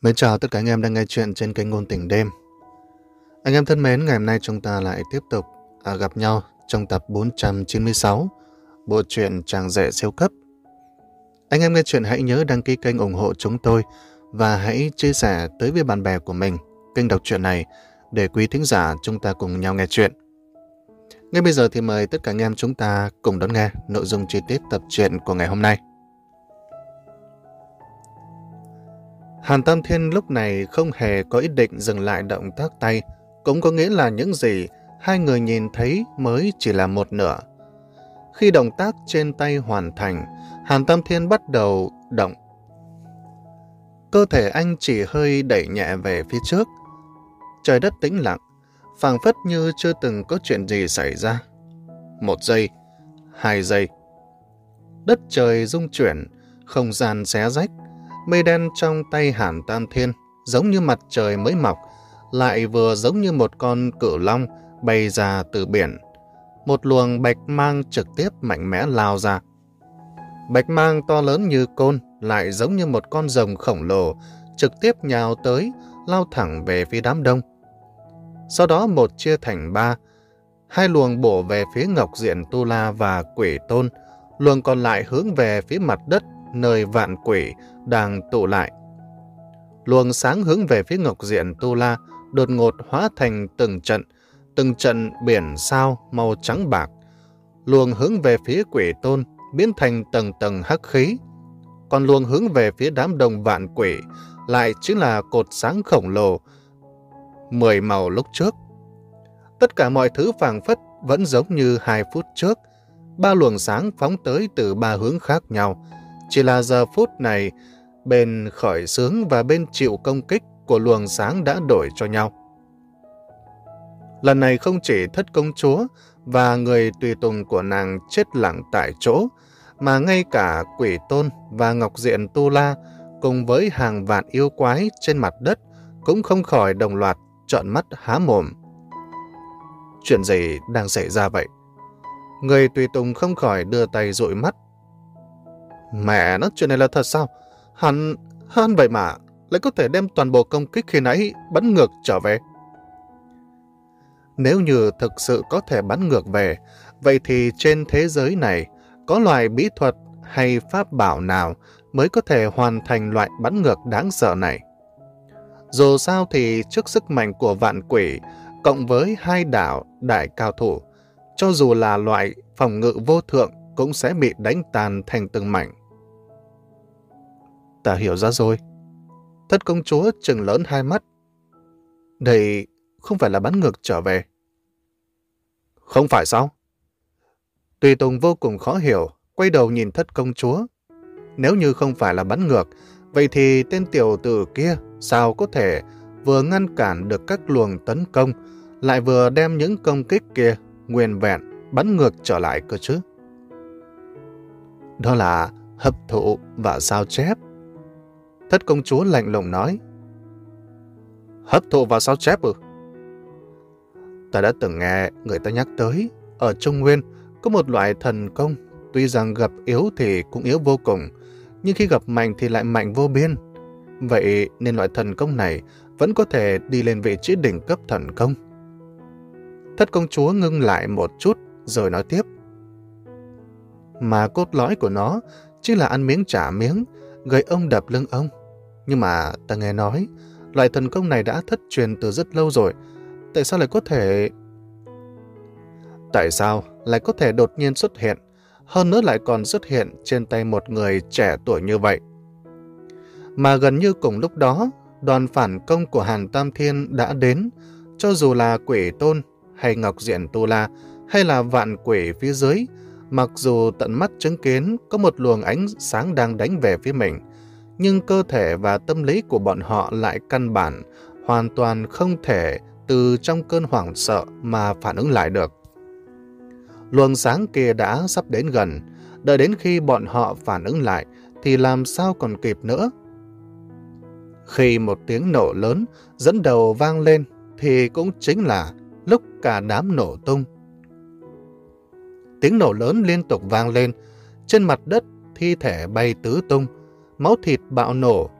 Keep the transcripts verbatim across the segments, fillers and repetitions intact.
Mến chào tất cả anh em đang nghe chuyện trên kênh Ngôn Tình Đêm. Anh em thân mến, ngày hôm nay chúng ta lại tiếp tục à, gặp nhau trong tập bốn trăm chín mươi sáu bộ truyện Chàng Rể Siêu Cấp. Anh em nghe chuyện hãy nhớ đăng ký kênh ủng hộ chúng tôi và hãy chia sẻ tới với bạn bè của mình kênh đọc truyện này để quý thính giả chúng ta cùng nhau nghe chuyện. Ngay bây giờ thì mời tất cả anh em chúng ta cùng đón nghe nội dung chi tiết tập truyện của ngày hôm nay. Hàn Tam Thiên lúc này không hề có ý định dừng lại động tác tay, cũng có nghĩa là những gì hai người nhìn thấy mới chỉ là một nửa. Khi động tác trên tay hoàn thành, Hàn Tam Thiên bắt đầu động. Cơ thể anh chỉ hơi đẩy nhẹ về phía trước. Trời đất tĩnh lặng, phảng phất như chưa từng có chuyện gì xảy ra. Một giây, hai giây. Đất trời rung chuyển, không gian xé rách. Mây đen trong tay Hàn Tam Thiên giống như mặt trời mới mọc, lại vừa giống như một con cự long bay ra từ biển. Một luồng bạch mang trực tiếp mạnh mẽ lao ra. Bạch mang to lớn như côn, lại giống như một con rồng khổng lồ, trực tiếp nhào tới, lao thẳng về phía đám đông. Sau đó một chia thành ba, hai luồng bổ về phía Ngọc Diện Tu La và Quỷ Tôn, luồng còn lại hướng về phía mặt đất nơi vạn quỷ đang tụ lại. Luồng sáng hướng về phía Ngọc Diện Tu La đột ngột hóa thành từng trận, từng trận biển sao màu trắng bạc. Luồng hướng về phía Quỷ Tôn biến thành tầng tầng hắc khí. Còn luồng hướng về phía đám đông vạn quỷ lại chính là cột sáng khổng lồ mười màu lúc trước. Tất cả mọi thứ phảng phất vẫn giống như hai phút trước. Ba luồng sáng phóng tới từ ba hướng khác nhau. Chỉ là giờ phút này, bên khởi xướng và bên chịu công kích của luồng sáng đã đổi cho nhau. Lần này không chỉ Thất Công Chúa và người tùy tùng của nàng chết lặng tại chỗ, mà ngay cả Quỷ Tôn và Ngọc Diện Tu La cùng với hàng vạn yêu quái trên mặt đất cũng không khỏi đồng loạt trợn mắt há mồm. Chuyện gì đang xảy ra vậy? Người tùy tùng không khỏi đưa tay dụi mắt. Mẹ nó, chuyện này là thật sao? Hắn, hắn vậy mà, lại có thể đem toàn bộ công kích khi nãy bắn ngược trở về. Nếu như thực sự có thể bắn ngược về, vậy thì trên thế giới này có loại bí thuật hay pháp bảo nào mới có thể hoàn thành loại bắn ngược đáng sợ này? Dù sao thì trước sức mạnh của vạn quỷ, cộng với hai đạo đại cao thủ, cho dù là loại phòng ngự vô thượng cũng sẽ bị đánh tàn thành từng mảnh. Ta hiểu ra rồi. Thất Công Chúa trừng lớn hai mắt. Đây không phải là bắn ngược trở về. Không phải sao? Tùy Tùng vô cùng khó hiểu, quay đầu nhìn Thất Công Chúa. Nếu như không phải là bắn ngược, vậy thì tên tiểu tử kia sao có thể vừa ngăn cản được các luồng tấn công, lại vừa đem những công kích kia nguyên vẹn bắn ngược trở lại cơ chứ? Đó là hấp thụ và sao chép. Thất Công Chúa lạnh lùng nói. Hấp thụ và sao chép ư? Ta đã từng nghe người ta nhắc tới, ở Trung Nguyên có một loại thần công, tuy rằng gặp yếu thì cũng yếu vô cùng, nhưng khi gặp mạnh thì lại mạnh vô biên. Vậy nên loại thần công này vẫn có thể đi lên vị trí đỉnh cấp thần công. Thất Công Chúa ngưng lại một chút rồi nói tiếp. Mà cốt lõi của nó chính là ăn miếng trả miếng, gậy ông đập lưng ông. Nhưng mà ta nghe nói, loại thần công này đã thất truyền từ rất lâu rồi. Tại sao lại có thể... Tại sao lại có thể đột nhiên xuất hiện, hơn nữa lại còn xuất hiện trên tay một người trẻ tuổi như vậy? Mà gần như cùng lúc đó, đoàn phản công của Hàn Tam Thiên đã đến. Cho dù là Quỷ Tôn hay Ngọc Diện Tu La hay là vạn quỷ phía dưới, mặc dù tận mắt chứng kiến có một luồng ánh sáng đang đánh về phía mình, nhưng cơ thể và tâm lý của bọn họ lại căn bản hoàn toàn không thể từ trong cơn hoảng sợ mà phản ứng lại được. Luồng sáng kia đã sắp đến gần, đợi đến khi bọn họ phản ứng lại thì làm sao còn kịp nữa. Khi một tiếng nổ lớn dẫn đầu vang lên thì cũng chính là lúc cả đám nổ tung. Tiếng nổ lớn liên tục vang lên, trên mặt đất thi thể bay tứ tung, máu thịt bạo nổ,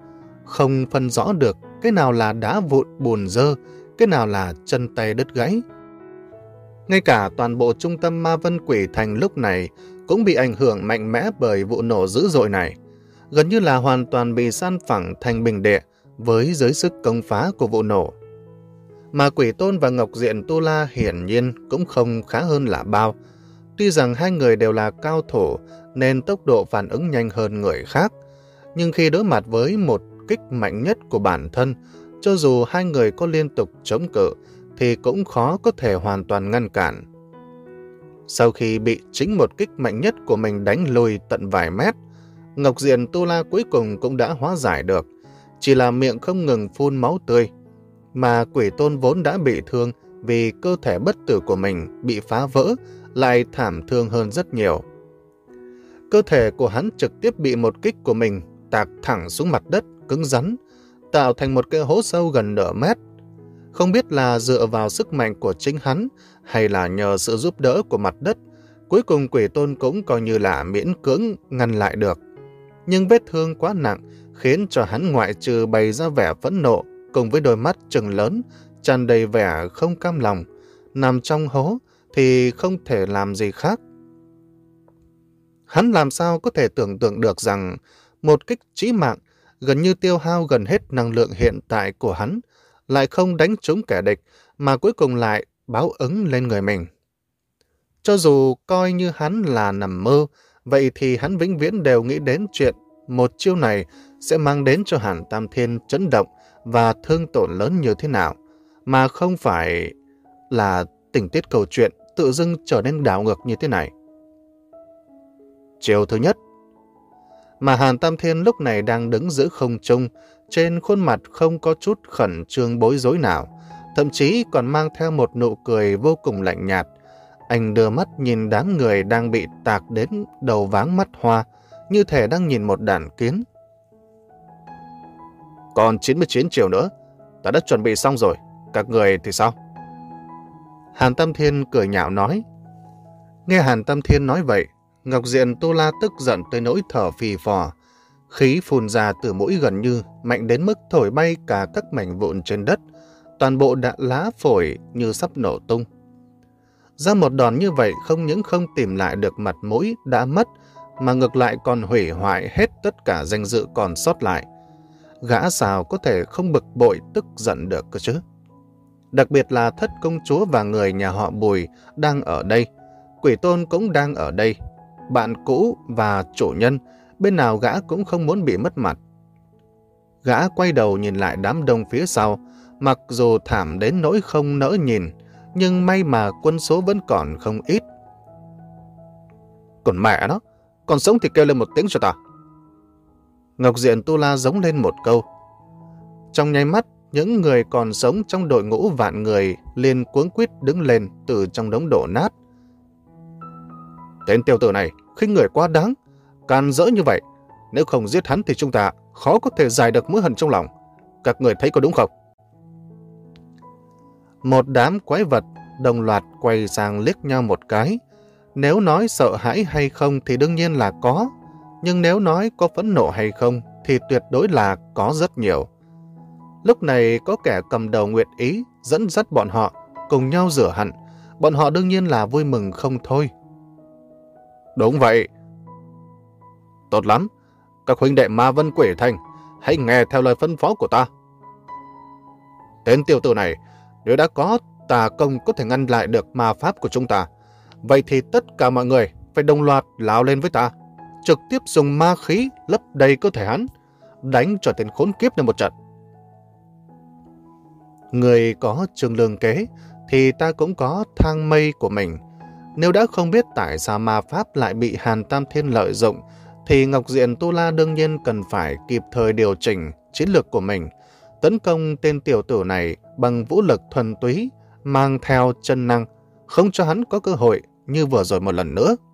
không phân rõ được cái nào là đá vụn bùn dơ, cái nào là chân tay đứt gãy. Ngay cả toàn bộ trung tâm Ma Vân Quỷ Thành lúc này cũng bị ảnh hưởng mạnh mẽ bởi vụ nổ dữ dội này, gần như là hoàn toàn bị san phẳng thành bình địa với dưới sức công phá của vụ nổ. Mà Quỷ Tôn và Ngọc Diện Tu La hiển nhiên cũng không khá hơn là bao. Tuy rằng hai người đều là cao thủ nên tốc độ phản ứng nhanh hơn người khác, nhưng khi đối mặt với một kích mạnh nhất của bản thân, cho dù hai người có liên tục chống cự thì cũng khó có thể hoàn toàn ngăn cản. Sau khi bị chính một kích mạnh nhất của mình đánh lùi tận vài mét, Ngọc Diện Tu La cuối cùng cũng đã hóa giải được, chỉ là miệng không ngừng phun máu tươi. Mà Quỷ Tôn vốn đã bị thương vì cơ thể bất tử của mình bị phá vỡ, lại thảm thương hơn rất nhiều. Cơ thể của hắn trực tiếp bị một kích của mình tạc thẳng xuống mặt đất cứng rắn, tạo thành một cái hố sâu gần nửa mét. Không biết là dựa vào sức mạnh của chính hắn hay là nhờ sự giúp đỡ của mặt đất, cuối cùng Quỷ Tôn cũng coi như là miễn cưỡng ngăn lại được. Nhưng vết thương quá nặng khiến cho hắn ngoại trừ bày ra vẻ phẫn nộ cùng với đôi mắt trừng lớn, tràn đầy vẻ không cam lòng, nằm trong hố thì không thể làm gì khác. Hắn làm sao có thể tưởng tượng được rằng một kích chí mạng gần như tiêu hao gần hết năng lượng hiện tại của hắn lại không đánh trúng kẻ địch mà cuối cùng lại báo ứng lên người mình. Cho dù coi như hắn là nằm mơ, vậy thì hắn vĩnh viễn đều nghĩ đến chuyện một chiêu này sẽ mang đến cho Hàn Tam Thiên chấn động và thương tổn lớn như thế nào, mà không phải là tình tiết câu chuyện tự dưng trở nên đảo ngược như thế này. Chiều thứ nhất, mà Hàn Tam Thiên lúc này đang đứng giữa không trung, trên khuôn mặt không có chút khẩn trương bối rối nào, thậm chí còn mang theo một nụ cười vô cùng lạnh nhạt. Anh đưa mắt nhìn đám người đang bị tạc đến đầu váng mắt hoa, như thể đang nhìn một đàn kiến. Còn chín mươi chín chiều nữa, ta đã chuẩn bị xong rồi, các người thì sao? Hàn Tam Thiên cười nhạo nói. Nghe Hàn Tam Thiên nói vậy, Ngọc Diện Tu La tức giận tới nỗi thở phì phò, khí phun ra từ mũi gần như mạnh đến mức thổi bay cả các mảnh vụn trên đất, toàn bộ đạn lá phổi như sắp nổ tung. Ra một đòn như vậy không những không tìm lại được mặt mũi đã mất, mà ngược lại còn hủy hoại hết tất cả danh dự còn sót lại. Gã sao có thể không bực bội tức giận được cơ chứ? Đặc biệt là Thất Công Chúa và người nhà họ Bùi đang ở đây, Quỷ Tôn cũng đang ở đây, bạn cũ và chủ nhân, bên nào gã cũng không muốn bị mất mặt. Gã quay đầu nhìn lại đám đông phía sau, mặc dù thảm đến nỗi không nỡ nhìn, nhưng may mà quân số vẫn còn không ít. Còn mẹ nó, còn sống thì kêu lên một tiếng cho ta. Ngọc Diện Tu La giống lên một câu. Trong nháy mắt, những người còn sống trong đội ngũ vạn người liền cuống quýt đứng lên từ trong đống đổ nát. Tên tiểu tử này khinh người quá đáng, can dỡ như vậy, nếu không giết hắn thì chúng ta khó có thể giải được mối hận trong lòng. Các người thấy có đúng không? Một đám quái vật đồng loạt quay sang liếc nhau một cái. Nếu nói sợ hãi hay không thì đương nhiên là có, nhưng nếu nói có phẫn nộ hay không thì tuyệt đối là có rất nhiều. Lúc này có kẻ cầm đầu Nguyệt Ý dẫn dắt bọn họ cùng nhau rửa hận, bọn họ đương nhiên là vui mừng không thôi. Đúng vậy. Tốt lắm, các huynh đệ Ma Vân Quỷ Thành, hãy nghe theo lời phân phó của ta. Tên tiểu tử này, nếu đã có tà công có thể ngăn lại được ma pháp của chúng ta, vậy thì tất cả mọi người phải đồng loạt lao lên với ta, trực tiếp dùng ma khí lấp đầy cơ thể hắn, đánh cho tên khốn kiếp này một trận. Người có trường lương kế thì ta cũng có thang mây của mình. Nếu đã không biết tại sao ma pháp lại bị Hàn Tam Thiên lợi dụng, thì Ngọc Diện Tu La đương nhiên cần phải kịp thời điều chỉnh chiến lược của mình, tấn công tên tiểu tử này bằng vũ lực thuần túy, mang theo chân năng, không cho hắn có cơ hội như vừa rồi một lần nữa.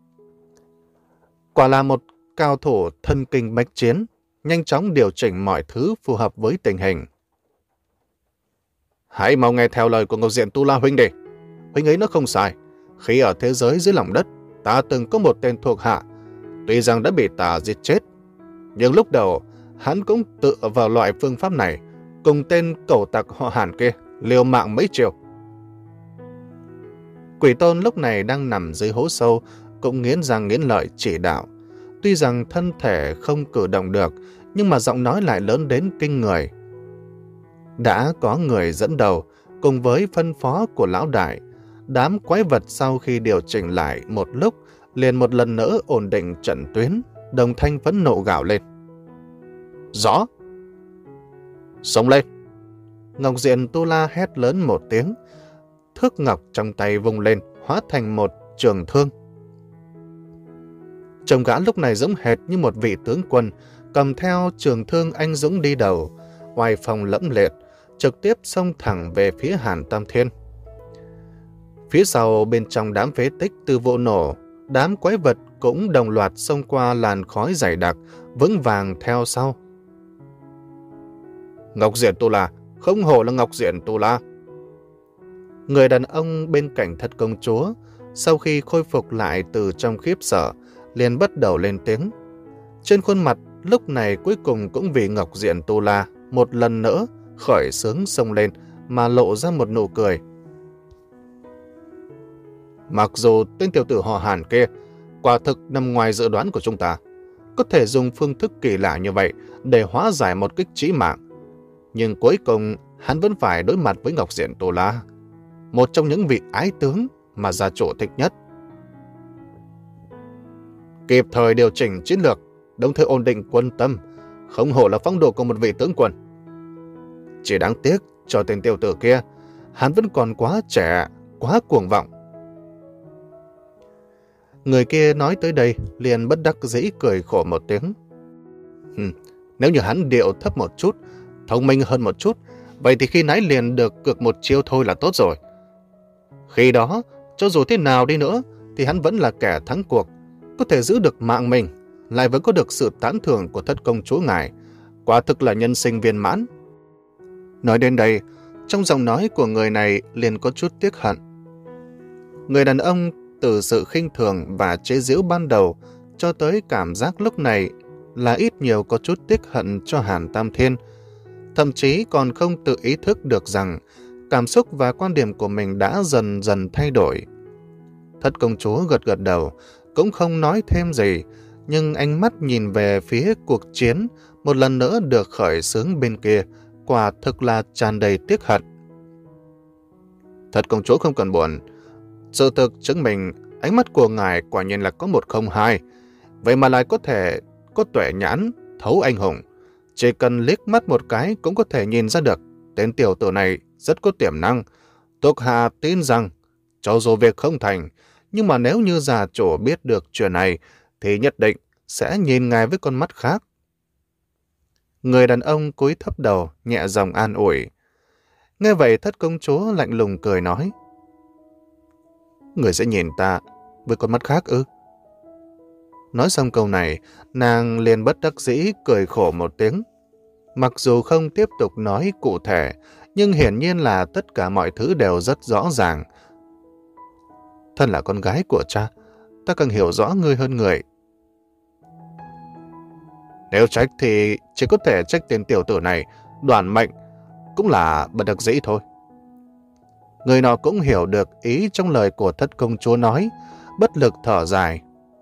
Quả là một cao thủ thân kinh bách chiến, nhanh chóng điều chỉnh mọi thứ phù hợp với tình hình. Hãy mau nghe theo lời của Ngọc Diện Tu La huynh đi. Huynh ấy nó không sai. Khi ở thế giới dưới lòng đất, ta từng có một tên thuộc hạ, tuy rằng đã bị ta giết chết, nhưng lúc đầu hắn cũng tựa vào loại phương pháp này, cùng tên cẩu tặc họ Hàn kia liều mạng mấy chiều. Quỷ Tôn lúc này đang nằm dưới hố sâu, cũng nghiến răng nghiến lợi chỉ đạo. Tuy rằng thân thể không cử động được, nhưng mà giọng nói lại lớn đến kinh người. Đã có người dẫn đầu, cùng với phân phó của lão đại, đám quái vật sau khi điều chỉnh lại một lúc, liền một lần nữa ổn định trận tuyến, đồng thanh phẫn nộ gào lên. Rõ! Xông lên! Ngọc Diện Tu La hét lớn một tiếng, thước ngọc trong tay vung lên, hóa thành một trường thương. Trông gã lúc này giống hệt như một vị tướng quân, cầm theo trường thương anh dũng đi đầu, oai phong lẫm liệt, trực tiếp xông thẳng về phía Hàn Tam Thiên. Phía sau bên trong đám phế tích từ vụ nổ, đám quái vật cũng đồng loạt xông qua làn khói dày đặc, vững vàng theo sau. Ngọc Diện Tu La, không hổ là Ngọc Diện Tu La. Người đàn ông bên cạnh Thất Công Chúa, sau khi khôi phục lại từ trong khiếp sợ, liền bắt đầu lên tiếng. Trên khuôn mặt lúc này cuối cùng cũng vì Ngọc Diện Tu La một lần nữa khởi sướng xông lên mà lộ ra một nụ cười. Mặc dù tên tiểu tử họ Hàn kia quả thực nằm ngoài dự đoán của chúng ta, có thể dùng phương thức kỳ lạ như vậy để hóa giải một kích chí mạng, nhưng cuối cùng hắn vẫn phải đối mặt với Ngọc Diện Tu La, một trong những vị ái tướng mà gia chủ thích nhất. Kịp thời điều chỉnh chiến lược, đồng thời ổn định quân tâm, không hổ là phong độ của một vị tướng quân. Chỉ đáng tiếc cho tên tiểu tử kia, hắn vẫn còn quá trẻ, quá cuồng vọng. Người kia nói tới đây liền bất đắc dĩ cười khổ một tiếng. Hừm, nếu như hắn điệu thấp một chút, thông minh hơn một chút, vậy thì khi nãy liền được cược một chiêu thôi là tốt rồi. Khi đó, cho dù thế nào đi nữa, thì hắn vẫn là kẻ thắng cuộc, có thể giữ được mạng mình, lại vẫn có được sự tán thưởng của Thất Công Chúa ngài, quả thực là nhân sinh viên mãn. Nói đến đây, trong giọng nói của người này liền có chút tiếc hận. Người đàn ông từ sự khinh thường và chế giễu ban đầu cho tới cảm giác lúc này là ít nhiều có chút tiếc hận cho Hàn Tam Thiên, thậm chí còn không tự ý thức được rằng cảm xúc và quan điểm của mình đã dần dần thay đổi. Thất Công Chúa gật gật đầu, cũng không nói thêm gì, nhưng ánh mắt nhìn về phía cuộc chiến một lần nữa được khởi xướng bên kia, quả thực là tràn đầy tiếc hận. Thất Công Chúa không cần buồn, sự thực chứng minh ánh mắt của ngài quả nhiên là có một không hai, vậy mà lại có thể có tuệ nhãn, thấu anh hùng. Chỉ cần liếc mắt một cái cũng có thể nhìn ra được tên tiểu tử này rất có tiềm năng. Thuộc hạ tin rằng cho dù việc không thành, nhưng mà nếu như gia chủ biết được chuyện này thì nhất định sẽ nhìn ngài với con mắt khác. Người đàn ông cúi thấp đầu, nhẹ giọng an ủi. Nghe vậy Thất Công Chúa lạnh lùng cười nói. Người sẽ nhìn ta với con mắt khác ư? Nói xong câu này, nàng liền bất đắc dĩ cười khổ một tiếng. Mặc dù không tiếp tục nói cụ thể, nhưng hiển nhiên là tất cả mọi thứ đều rất rõ ràng. Thân là con gái của cha, ta càng hiểu rõ ngươi hơn người. Nếu trách thì chỉ có thể trách tên tiểu tử này, Đoàn Mệnh, cũng là bất đắc dĩ thôi. Người nọ cũng hiểu được ý trong lời của Thất Công Chúa nói, bất lực thở dài.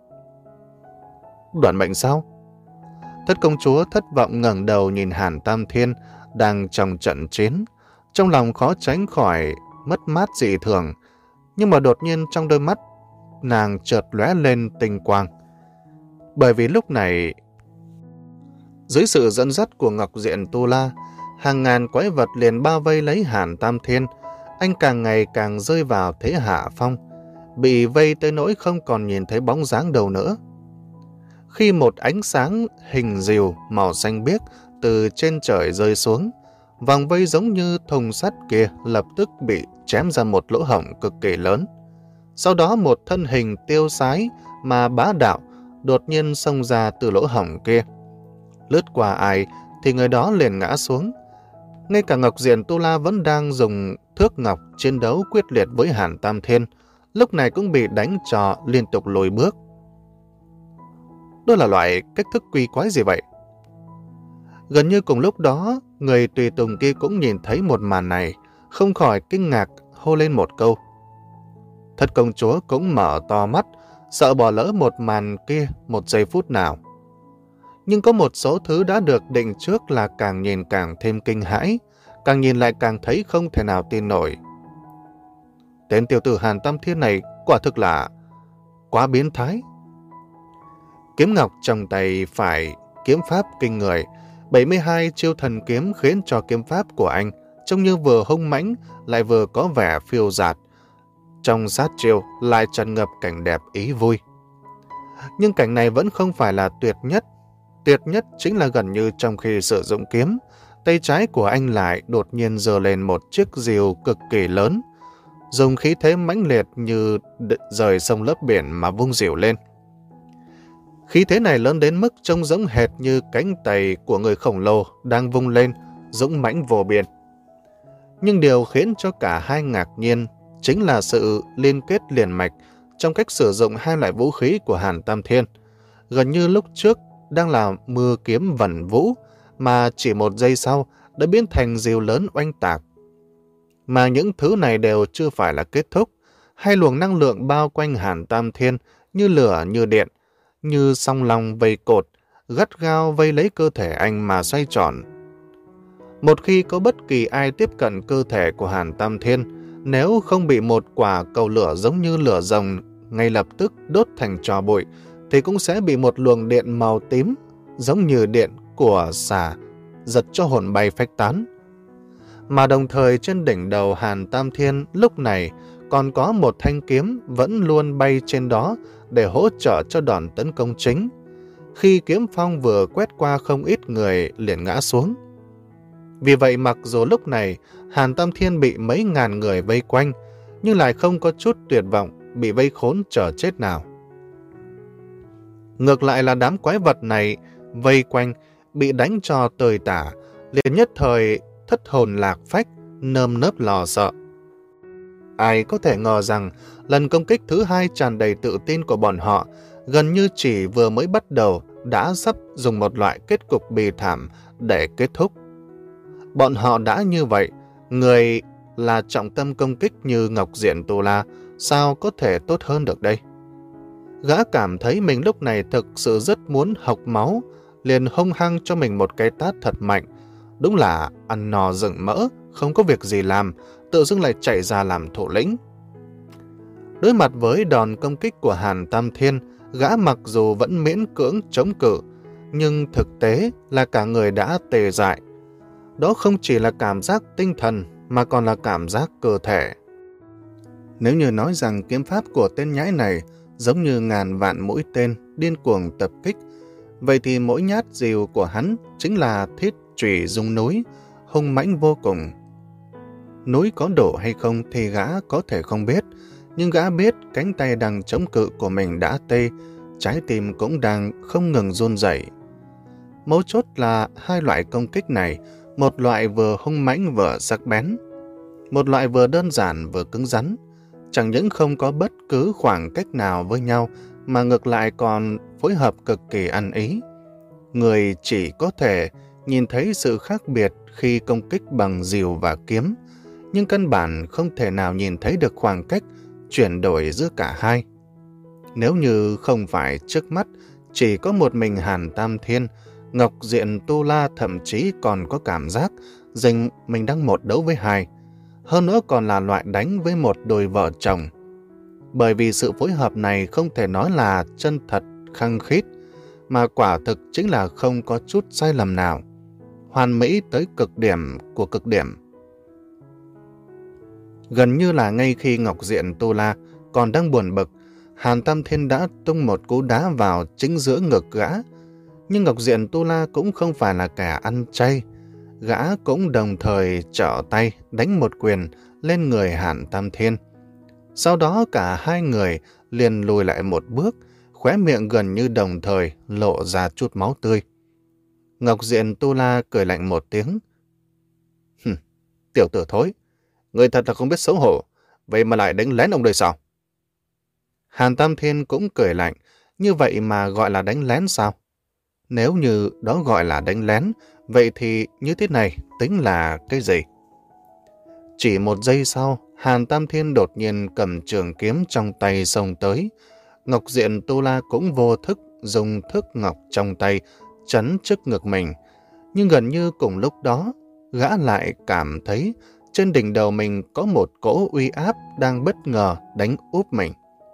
Đoàn Mệnh sao? Thất Công Chúa thất vọng ngẩng đầu nhìn Hàn Tam Thiên đang trong trận chiến, trong lòng khó tránh khỏi mất mát dị thường, nhưng mà đột nhiên trong đôi mắt nàng chợt lóe lên tinh quang. Bởi vì lúc này, dưới sự dẫn dắt của Ngọc Diện Tu La, hàng ngàn quái vật liền bao vây lấy Hàn Tam Thiên. Anh càng ngày càng rơi vào thế hạ phong, bị vây tới nỗi không còn nhìn thấy bóng dáng đâu nữa. Khi một ánh sáng hình rìu màu xanh biếc từ trên trời rơi xuống, vòng vây giống như thùng sắt kia lập tức bị chém ra một lỗ hổng cực kỳ lớn. Sau đó một thân hình tiêu sái mà bá đạo đột nhiên xông ra từ lỗ hổng kia. Lướt qua ai thì người đó liền ngã xuống. Ngay cả Ngọc Diện Tu La vẫn đang dùng thước ngọc chiến đấu quyết liệt với Hàn Tam Thiên, lúc này cũng bị đánh cho liên tục lùi bước. Đó là loại cách thức quỷ quái gì vậy? Gần như cùng lúc đó, người tùy tùng kia cũng nhìn thấy một màn này, không khỏi kinh ngạc hô lên một câu. Thất công chúa cũng mở to mắt, sợ bỏ lỡ một màn kia một giây phút nào. Nhưng có một số thứ đã được định trước là càng nhìn càng thêm kinh hãi, càng nhìn lại càng thấy không thể nào tin nổi. Tên tiểu tử Hàn Tam Thiên này quả thực là quá biến thái. Kiếm ngọc trong tay phải, kiếm pháp kinh người, bảy mươi hai chiêu thần kiếm khiến cho kiếm pháp của anh trông như vừa hung mãnh lại vừa có vẻ phiêu dạt. Trong sát chiêu lại tràn ngập cảnh đẹp ý vui. Nhưng cảnh này vẫn không phải là tuyệt nhất. Tuyệt nhất chính là gần như trong khi sử dụng kiếm, tay trái của anh lại đột nhiên giơ lên một chiếc rìu cực kỳ lớn, dùng khí thế mãnh liệt như rời sông lấp biển mà vung rìu lên. Khí thế này lớn đến mức trông giống hệt như cánh tay của người khổng lồ đang vung lên, dũng mãnh vô biên. Nhưng điều khiến cho cả hai ngạc nhiên chính là sự liên kết liền mạch trong cách sử dụng hai loại vũ khí của Hàn Tam Thiên. Gần như lúc trước đang là mưa kiếm vẩn vũ, mà chỉ một giây sau đã biến thành rìu lớn oanh tạc. Mà những thứ này đều chưa phải là kết thúc. Hai luồng năng lượng bao quanh Hàn Tam Thiên như lửa như điện, như song long vây cột, gắt gao vây lấy cơ thể anh mà xoay tròn. Một khi có bất kỳ ai tiếp cận cơ thể của Hàn Tam Thiên, nếu không bị một quả cầu lửa giống như lửa rồng ngay lập tức đốt thành tro bụi, thì cũng sẽ bị một luồng điện màu tím giống như điện của xà giật cho hồn bay phách tán. Mà đồng thời trên đỉnh đầu Hàn Tam Thiên lúc này còn có một thanh kiếm vẫn luôn bay trên đó để hỗ trợ cho đòn tấn công chính. Khi kiếm phong vừa quét qua không ít người liền ngã xuống. Vì vậy mặc dù lúc này Hàn Tam Thiên bị mấy ngàn người vây quanh, nhưng lại không có chút tuyệt vọng bị vây khốn chờ chết nào. Ngược lại là đám quái vật này vây quanh, bị đánh cho tơi tả, liền nhất thời thất hồn lạc phách, nơm nớp lo sợ. Ai có thể ngờ rằng lần công kích thứ hai tràn đầy tự tin của bọn họ gần như chỉ vừa mới bắt đầu đã sắp dùng một loại kết cục bi thảm để kết thúc. Bọn họ đã như vậy, người là trọng tâm công kích như Ngọc Diện Tu La, sao có thể tốt hơn được đây? Gã cảm thấy mình lúc này thực sự rất muốn học máu, liền hung hăng cho mình một cái tát thật mạnh. Đúng là ăn no rừng mỡ, không có việc gì làm, tự dưng lại chạy ra làm thủ lĩnh. Đối mặt với đòn công kích của Hàn Tam Thiên, gã mặc dù vẫn miễn cưỡng chống cự, nhưng thực tế là cả người đã tê dại. Đó không chỉ là cảm giác tinh thần, mà còn là cảm giác cơ thể. Nếu như nói rằng kiếm pháp của tên nhãi này giống như ngàn vạn mũi tên điên cuồng tập kích, vậy thì mỗi nhát rìu của hắn chính là thiết chủy rung núi, hung mãnh vô cùng. Núi có đổ hay không thì gã có thể không biết, nhưng gã biết cánh tay đang chống cự của mình đã tê, trái tim cũng đang không ngừng run rẩy. Mấu chốt là hai loại công kích này, một loại vừa hung mãnh vừa sắc bén, một loại vừa đơn giản vừa cứng rắn, chẳng những không có bất cứ khoảng cách nào với nhau mà ngược lại còn phối hợp cực kỳ ăn ý. Người chỉ có thể nhìn thấy sự khác biệt khi công kích bằng rìu và kiếm, nhưng căn bản không thể nào nhìn thấy được khoảng cách chuyển đổi giữa cả hai. Nếu như không phải trước mắt chỉ có một mình Hàn Tam Thiên, Ngọc Diện Tu La thậm chí còn có cảm giác rằng mình đang một đấu với hai, hơn nữa còn là loại đánh với một đôi vợ chồng. Bởi vì sự phối hợp này không thể nói là chân thật, khăng khít, mà quả thực chính là không có chút sai lầm nào. Hoàn mỹ tới cực điểm của cực điểm. Gần như là ngay khi Ngọc Diện Tu La còn đang buồn bực, Hàn Tam Thiên đã tung một cú đá vào chính giữa ngực gã. Nhưng Ngọc Diện Tu La cũng không phải là kẻ ăn chay. Gã cũng đồng thời trở tay đánh một quyền lên người Hàn Tam Thiên. Sau đó cả hai người liền lùi lại một bước, khóe miệng gần như đồng thời lộ ra chút máu tươi. Ngọc Diện Tu La cười lạnh một tiếng. Hừm, tiểu tử thối, người thật là không biết xấu hổ, vậy mà lại đánh lén ông đây sao? Hàn Tam Thiên cũng cười lạnh, như vậy mà gọi là đánh lén sao? Nếu như đó gọi là đánh lén, Vậy thì như thế này tính là cái gì? Chỉ một giây sau, Hàn Tam Thiên đột nhiên cầm trường kiếm trong tay xông tới. Ngọc Diện Tu La cũng vô thức dùng thước ngọc trong tay chắn trước ngực mình. Nhưng gần như cùng lúc đó, gã lại cảm thấy trên đỉnh đầu mình có một cỗ uy áp đang bất ngờ đánh úp mình.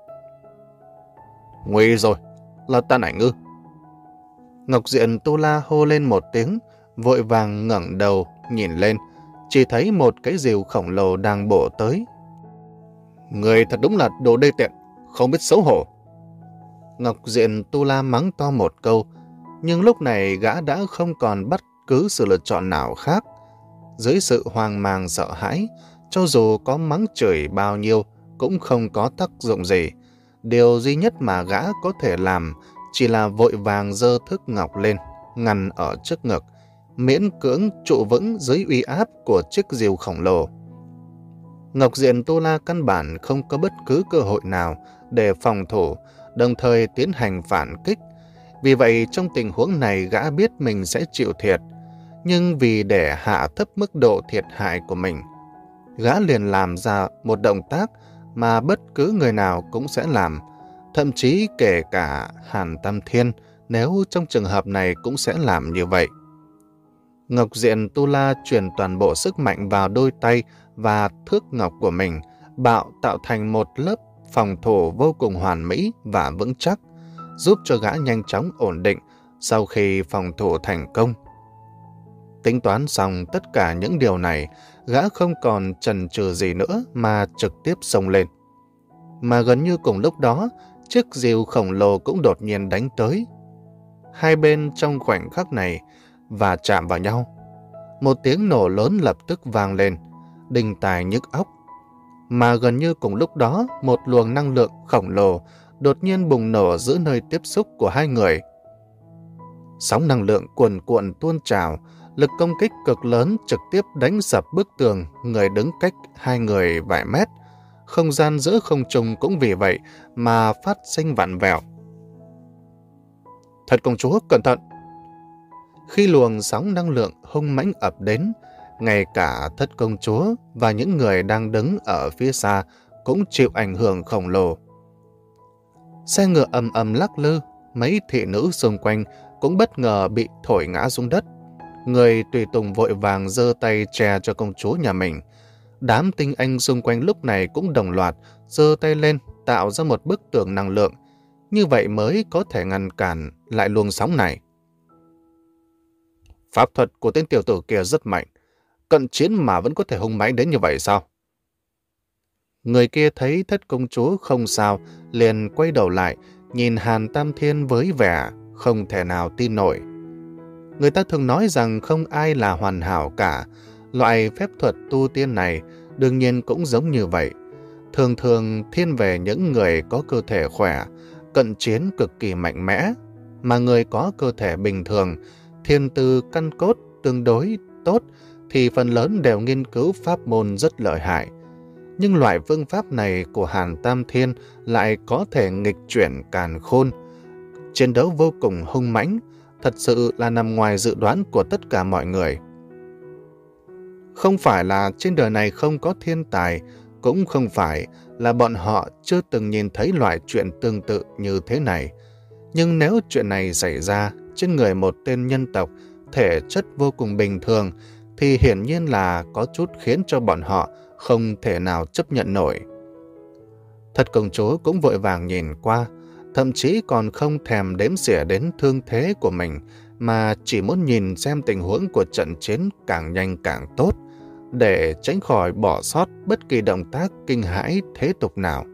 Nguy rồi, là Tàn Ảnh ư? Ngọc Diện Tu La hô lên một tiếng, vội vàng ngẩng đầu nhìn lên, chỉ thấy một cái rìu khổng lồ đang bổ tới. Người thật đúng là đồ đê tiện, không biết xấu hổ. Ngọc Diện Tu La mắng to một câu, nhưng lúc này gã đã không còn bất cứ sự lựa chọn nào khác. Dưới sự hoang mang sợ hãi, cho dù có mắng chửi bao nhiêu cũng không có tác dụng gì. Điều duy nhất mà gã có thể làm chỉ là vội vàng giơ thước ngọc lên, ngăn ở trước ngực, miễn cưỡng trụ vững dưới uy áp của chiếc rìu khổng lồ. Ngọc Diện Tu La căn bản không có bất cứ cơ hội nào để phòng thủ, đồng thời tiến hành phản kích. Vì vậy, trong tình huống này gã biết mình sẽ chịu thiệt, nhưng vì để hạ thấp mức độ thiệt hại của mình, gã liền làm ra một động tác mà bất cứ người nào cũng sẽ làm, thậm chí kể cả Hàn Tam Thiên nếu trong trường hợp này cũng sẽ làm như vậy. Ngọc Diện Tu La truyền toàn bộ sức mạnh vào đôi tay và thước ngọc của mình, bạo tạo thành một lớp phòng thủ vô cùng hoàn mỹ và vững chắc, giúp cho gã nhanh chóng ổn định sau khi phòng thủ thành công. Tính toán xong tất cả những điều này, gã không còn chần chừ gì nữa mà trực tiếp xông lên. Mà gần như cùng lúc đó, chiếc rìu khổng lồ cũng đột nhiên đánh tới. Hai bên trong khoảnh khắc này và chạm vào nhau. Một tiếng nổ lớn lập tức vang lên, đinh tai nhức óc. Mà gần như cùng lúc đó, một luồng năng lượng khổng lồ đột nhiên bùng nổ giữa nơi tiếp xúc của hai người. Sóng năng lượng cuồn cuộn tuôn trào, lực công kích cực lớn trực tiếp đánh sập bức tường người đứng cách hai người vài mét. Không gian giữa không trung cũng vì vậy mà phát sinh vặn vẹo. Thật công chúa, cẩn thận! Khi luồng sóng năng lượng hung mãnh ập đến, ngay cả thất công chúa và những người đang đứng ở phía xa cũng chịu ảnh hưởng khổng lồ. Xe ngựa ầm ầm lắc lư, mấy thị nữ xung quanh cũng bất ngờ bị thổi ngã xuống đất. Người tùy tùng vội vàng giơ tay che cho công chúa nhà mình. Đám tinh anh xung quanh lúc này cũng đồng loạt giơ tay lên tạo ra một bức tường năng lượng. Như vậy mới có thể ngăn cản lại luồng sóng này. Pháp thuật của tên tiểu tử kia rất mạnh. Cận chiến mà vẫn có thể hung mãnh đến như vậy sao? Người kia thấy thất công chúa không sao, liền quay đầu lại, nhìn Hàn Tam Thiên với vẻ không thể nào tin nổi. Người ta thường nói rằng không ai là hoàn hảo cả. Loại phép thuật tu tiên này đương nhiên cũng giống như vậy. Thường thường thiên về những người có cơ thể khỏe, cận chiến cực kỳ mạnh mẽ, mà người có cơ thể bình thường, thiên tư căn cốt tương đối tốt thì phần lớn đều nghiên cứu pháp môn rất lợi hại. Nhưng loại phương pháp này của Hàn Tam Thiên lại có thể nghịch chuyển càn khôn. Chiến đấu vô cùng hung mãnh, thật sự là nằm ngoài dự đoán của tất cả mọi người. Không phải là trên đời này không có thiên tài, cũng không phải là bọn họ chưa từng nhìn thấy loại chuyện tương tự như thế này. Nhưng nếu chuyện này xảy ra trên người một tên nhân tộc thể chất vô cùng bình thường, thì hiển nhiên là có chút khiến cho bọn họ không thể nào chấp nhận nổi. Thất công chúa cũng vội vàng nhìn qua, thậm chí còn không thèm đếm xỉa đến thương thế của mình, mà chỉ muốn nhìn xem tình huống của trận chiến càng nhanh càng tốt, để tránh khỏi bỏ sót bất kỳ động tác kinh hãi thế tục nào.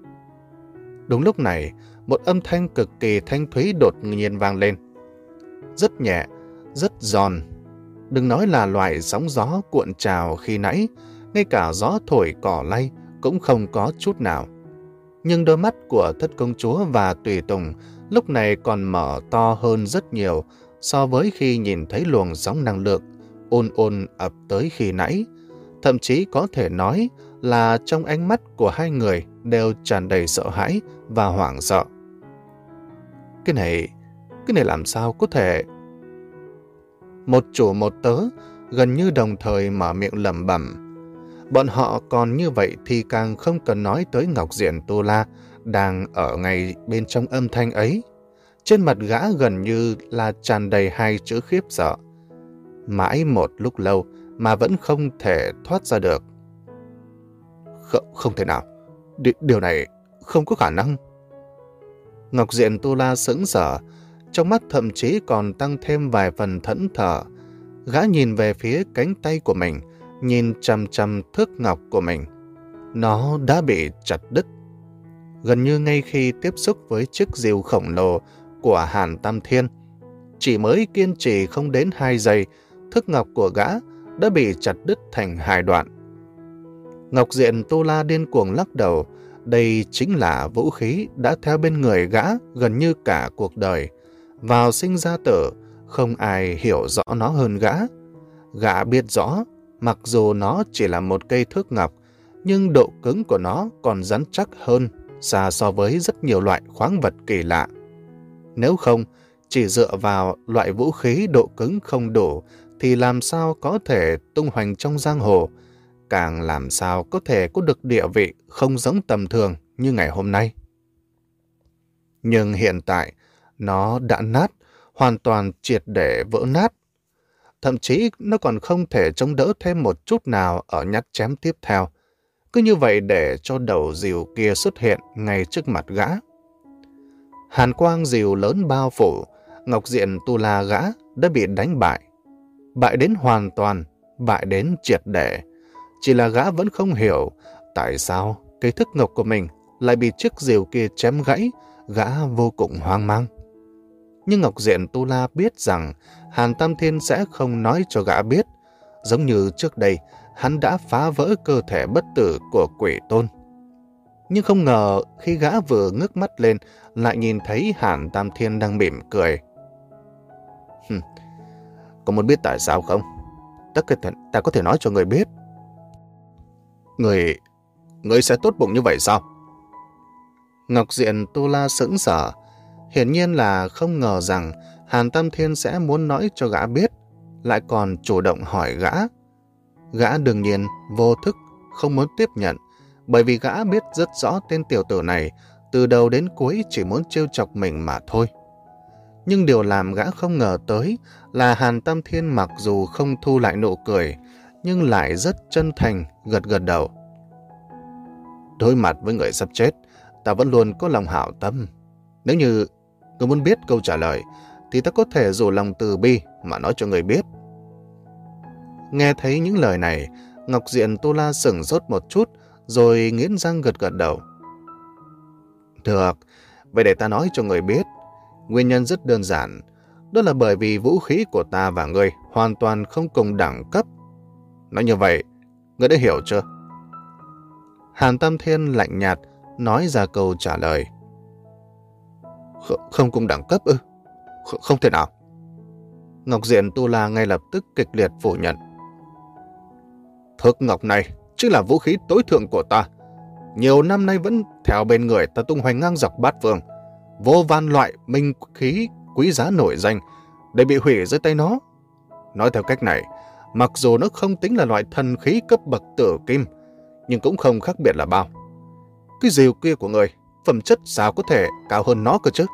Đúng lúc này, một âm thanh cực kỳ thanh thúy đột nhiên vang lên. Rất nhẹ, rất giòn. Đừng nói là loại sóng gió cuộn trào khi nãy, ngay cả gió thổi cỏ lay cũng không có chút nào. Nhưng đôi mắt của thất công chúa và tùy tùng lúc này còn mở to hơn rất nhiều so với khi nhìn thấy luồng sóng năng lượng ôn ôn ập tới khi nãy. Thậm chí có thể nói là trong ánh mắt của hai người đều tràn đầy sợ hãi và hoảng sợ. Cái này, cái này làm sao có thể... Một chủ một tớ gần như đồng thời mở miệng lẩm bẩm. Bọn họ còn như vậy thì càng không cần nói tới Ngọc Diện Tu La đang ở ngay bên trong âm thanh ấy. Trên mặt gã gần như là tràn đầy hai chữ khiếp sợ. Mãi một lúc lâu mà vẫn không thể thoát ra được. Không, không thể nào. Đ điều này không có khả năng. Ngọc Diện Tu La sững sờ, trong mắt thậm chí còn tăng thêm vài phần thẫn thờ. Gã nhìn về phía cánh tay của mình, nhìn chằm chằm thước ngọc của mình. Nó đã bị chặt đứt. Gần như ngay khi tiếp xúc với chiếc rìu khổng lồ của Hàn Tam Thiên, chỉ mới kiên trì không đến hai giây, thước ngọc của gã đã bị chặt đứt thành hai đoạn. Ngọc Diện Tu La điên cuồng lắc đầu. Đây chính là vũ khí đã theo bên người gã gần như cả cuộc đời. Vào sinh ra tử, không ai hiểu rõ nó hơn gã. Gã biết rõ, mặc dù nó chỉ là một cây thước ngọc, nhưng độ cứng của nó còn rắn chắc hơn xa so với rất nhiều loại khoáng vật kỳ lạ. Nếu không, chỉ dựa vào loại vũ khí độ cứng không đủ, thì làm sao có thể tung hoành trong giang hồ, càng làm sao có thể có được địa vị không giống tầm thường như ngày hôm nay. Nhưng hiện tại, nó đã nát, hoàn toàn triệt để vỡ nát. Thậm chí nó còn không thể chống đỡ thêm một chút nào ở nhát chém tiếp theo. Cứ như vậy để cho đầu rìu kia xuất hiện ngay trước mặt gã. Hàn quang rìu lớn bao phủ, Ngọc Diện Tu La gã đã bị đánh bại. Bại đến hoàn toàn, bại đến triệt để. Chỉ là gã vẫn không hiểu tại sao cây thước ngọc của mình lại bị chiếc rìu kia chém gãy. Gã vô cùng hoang mang. Nhưng Ngọc Diện Tu La biết rằng Hàn Tam Thiên sẽ không nói cho gã biết. Giống như trước đây, hắn đã phá vỡ cơ thể bất tử của quỷ tôn. Nhưng không ngờ khi gã vừa ngước mắt lên, lại nhìn thấy Hàn Tam Thiên đang mỉm cười. Hừm, có muốn biết tại sao không? Ta có thể, ta có thể nói cho người biết. Người, người sẽ tốt bụng như vậy sao? Ngọc Diện Tu La sững sờ. Hiển nhiên là không ngờ rằng Hàn Tam Thiên sẽ muốn nói cho gã biết, lại còn chủ động hỏi gã. Gã đương nhiên vô thức không muốn tiếp nhận, bởi vì gã biết rất rõ tên tiểu tử này từ đầu đến cuối chỉ muốn trêu chọc mình mà thôi. Nhưng điều làm gã không ngờ tới là Hàn Tam Thiên mặc dù không thu lại nụ cười, nhưng lại rất chân thành gật gật đầu. Đối mặt với người sắp chết, ta vẫn luôn có lòng hảo tâm. Nếu như người muốn biết câu trả lời, thì ta có thể rủ lòng từ bi mà nói cho người biết. Nghe thấy những lời này, Ngọc Diện Tu La sửng sốt một chút, rồi nghiến răng gật gật đầu. Được, vậy để ta nói cho người biết. Nguyên nhân rất đơn giản, đó là bởi vì vũ khí của ta và ngươi hoàn toàn không cùng đẳng cấp. Nói như vậy, ngươi đã hiểu chưa? Hàn Tam Thiên lạnh nhạt nói ra câu trả lời. Không cùng đẳng cấp ư? Không thể nào. Ngọc Diện Tu La ngay lập tức kịch liệt phủ nhận. Thước ngọc này chính là vũ khí tối thượng của ta. Nhiều năm nay vẫn theo bên người ta tung hoành ngang dọc bát phương. Vô van loại minh khí quý giá nổi danh để bị hủy dưới tay nó. Nói theo cách này, mặc dù nó không tính là loại thần khí cấp bậc tử kim, nhưng cũng không khác biệt là bao. Cái rìu kia của người, phẩm chất sao có thể cao hơn nó cơ chứ?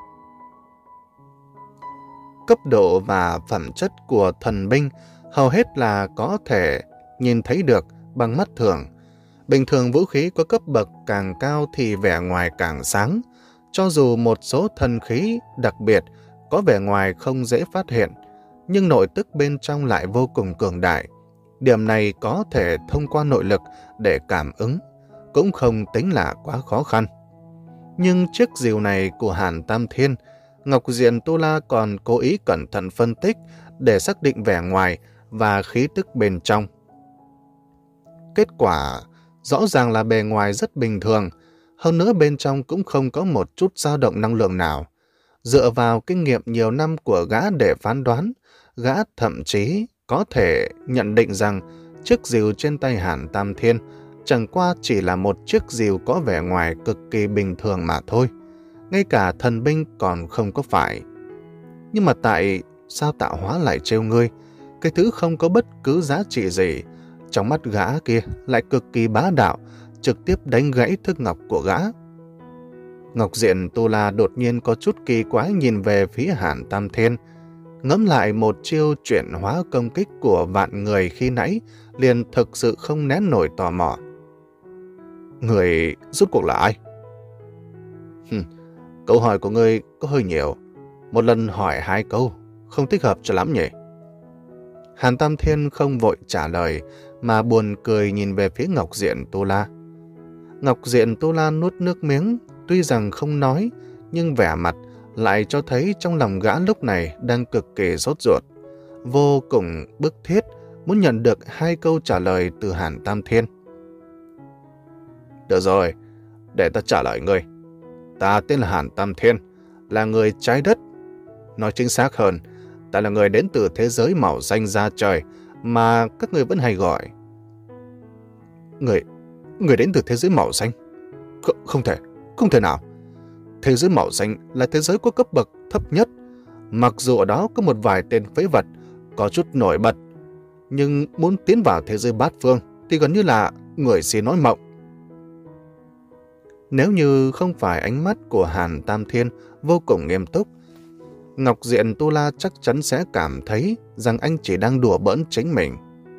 Cấp độ và phẩm chất của thần binh hầu hết là có thể nhìn thấy được bằng mắt thường. Bình thường vũ khí có cấp bậc càng cao thì vẻ ngoài càng sáng. Cho dù một số thần khí đặc biệt có vẻ ngoài không dễ phát hiện, nhưng nội tức bên trong lại vô cùng cường đại. Điểm này có thể thông qua nội lực để cảm ứng, cũng không tính là quá khó khăn. Nhưng chiếc rìu này của Hàn Tam Thiên, Ngọc Diện Tu La còn cố ý cẩn thận phân tích để xác định vẻ ngoài và khí tức bên trong. Kết quả rõ ràng là bề ngoài rất bình thường, hơn nữa bên trong cũng không có một chút dao động năng lượng nào. Dựa vào kinh nghiệm nhiều năm của gã để phán đoán, gã thậm chí có thể nhận định rằng chiếc rìu trên tay Hàn Tam Thiên chẳng qua chỉ là một chiếc rìu có vẻ ngoài cực kỳ bình thường mà thôi. Ngay cả thần binh còn không có phải. Nhưng mà tại sao tạo hóa lại trêu ngươi? cái thứ không có bất cứ giá trị gì, trong mắt gã kia lại cực kỳ bá đạo, trực tiếp đánh gãy thức ngọc của gã. Ngọc Diện Tu La đột nhiên có chút kỳ quái nhìn về phía Hàn Tam Thiên, ngẫm lại một chiêu chuyển hóa công kích của vạn người khi nãy, liền thực sự không nén nổi tò mò. Người rốt cuộc là ai? Hừm, câu hỏi của ngươi có hơi nhiều. Một lần hỏi hai câu, không thích hợp cho lắm nhỉ? Hàn Tam Thiên không vội trả lời, mà buồn cười nhìn về phía Ngọc Diện Tu La. Ngọc Diện Tu La nuốt nước miếng, tuy rằng không nói, nhưng vẻ mặt lại cho thấy trong lòng gã lúc này đang cực kỳ sốt ruột, vô cùng bức thiết, muốn nhận được hai câu trả lời từ Hàn Tam Thiên. Được rồi, để ta trả lời ngươi. Ta tên là Hàn Tam Thiên, là người trái đất. Nói chính xác hơn, ta là người đến từ thế giới màu xanh da trời mà các người vẫn hay gọi. Người, người đến từ thế giới màu xanh? Không, không thể, không thể nào. Thế giới màu xanh là thế giới có cấp bậc thấp nhất. Mặc dù ở đó có một vài tên phế vật có chút nổi bật, nhưng muốn tiến vào thế giới bát phương thì gần như là người si nói mộng. Nếu như không phải ánh mắt của Hàn Tam Thiên vô cùng nghiêm túc, Ngọc Diện Tu La chắc chắn sẽ cảm thấy rằng anh chỉ đang đùa bỡn chính mình.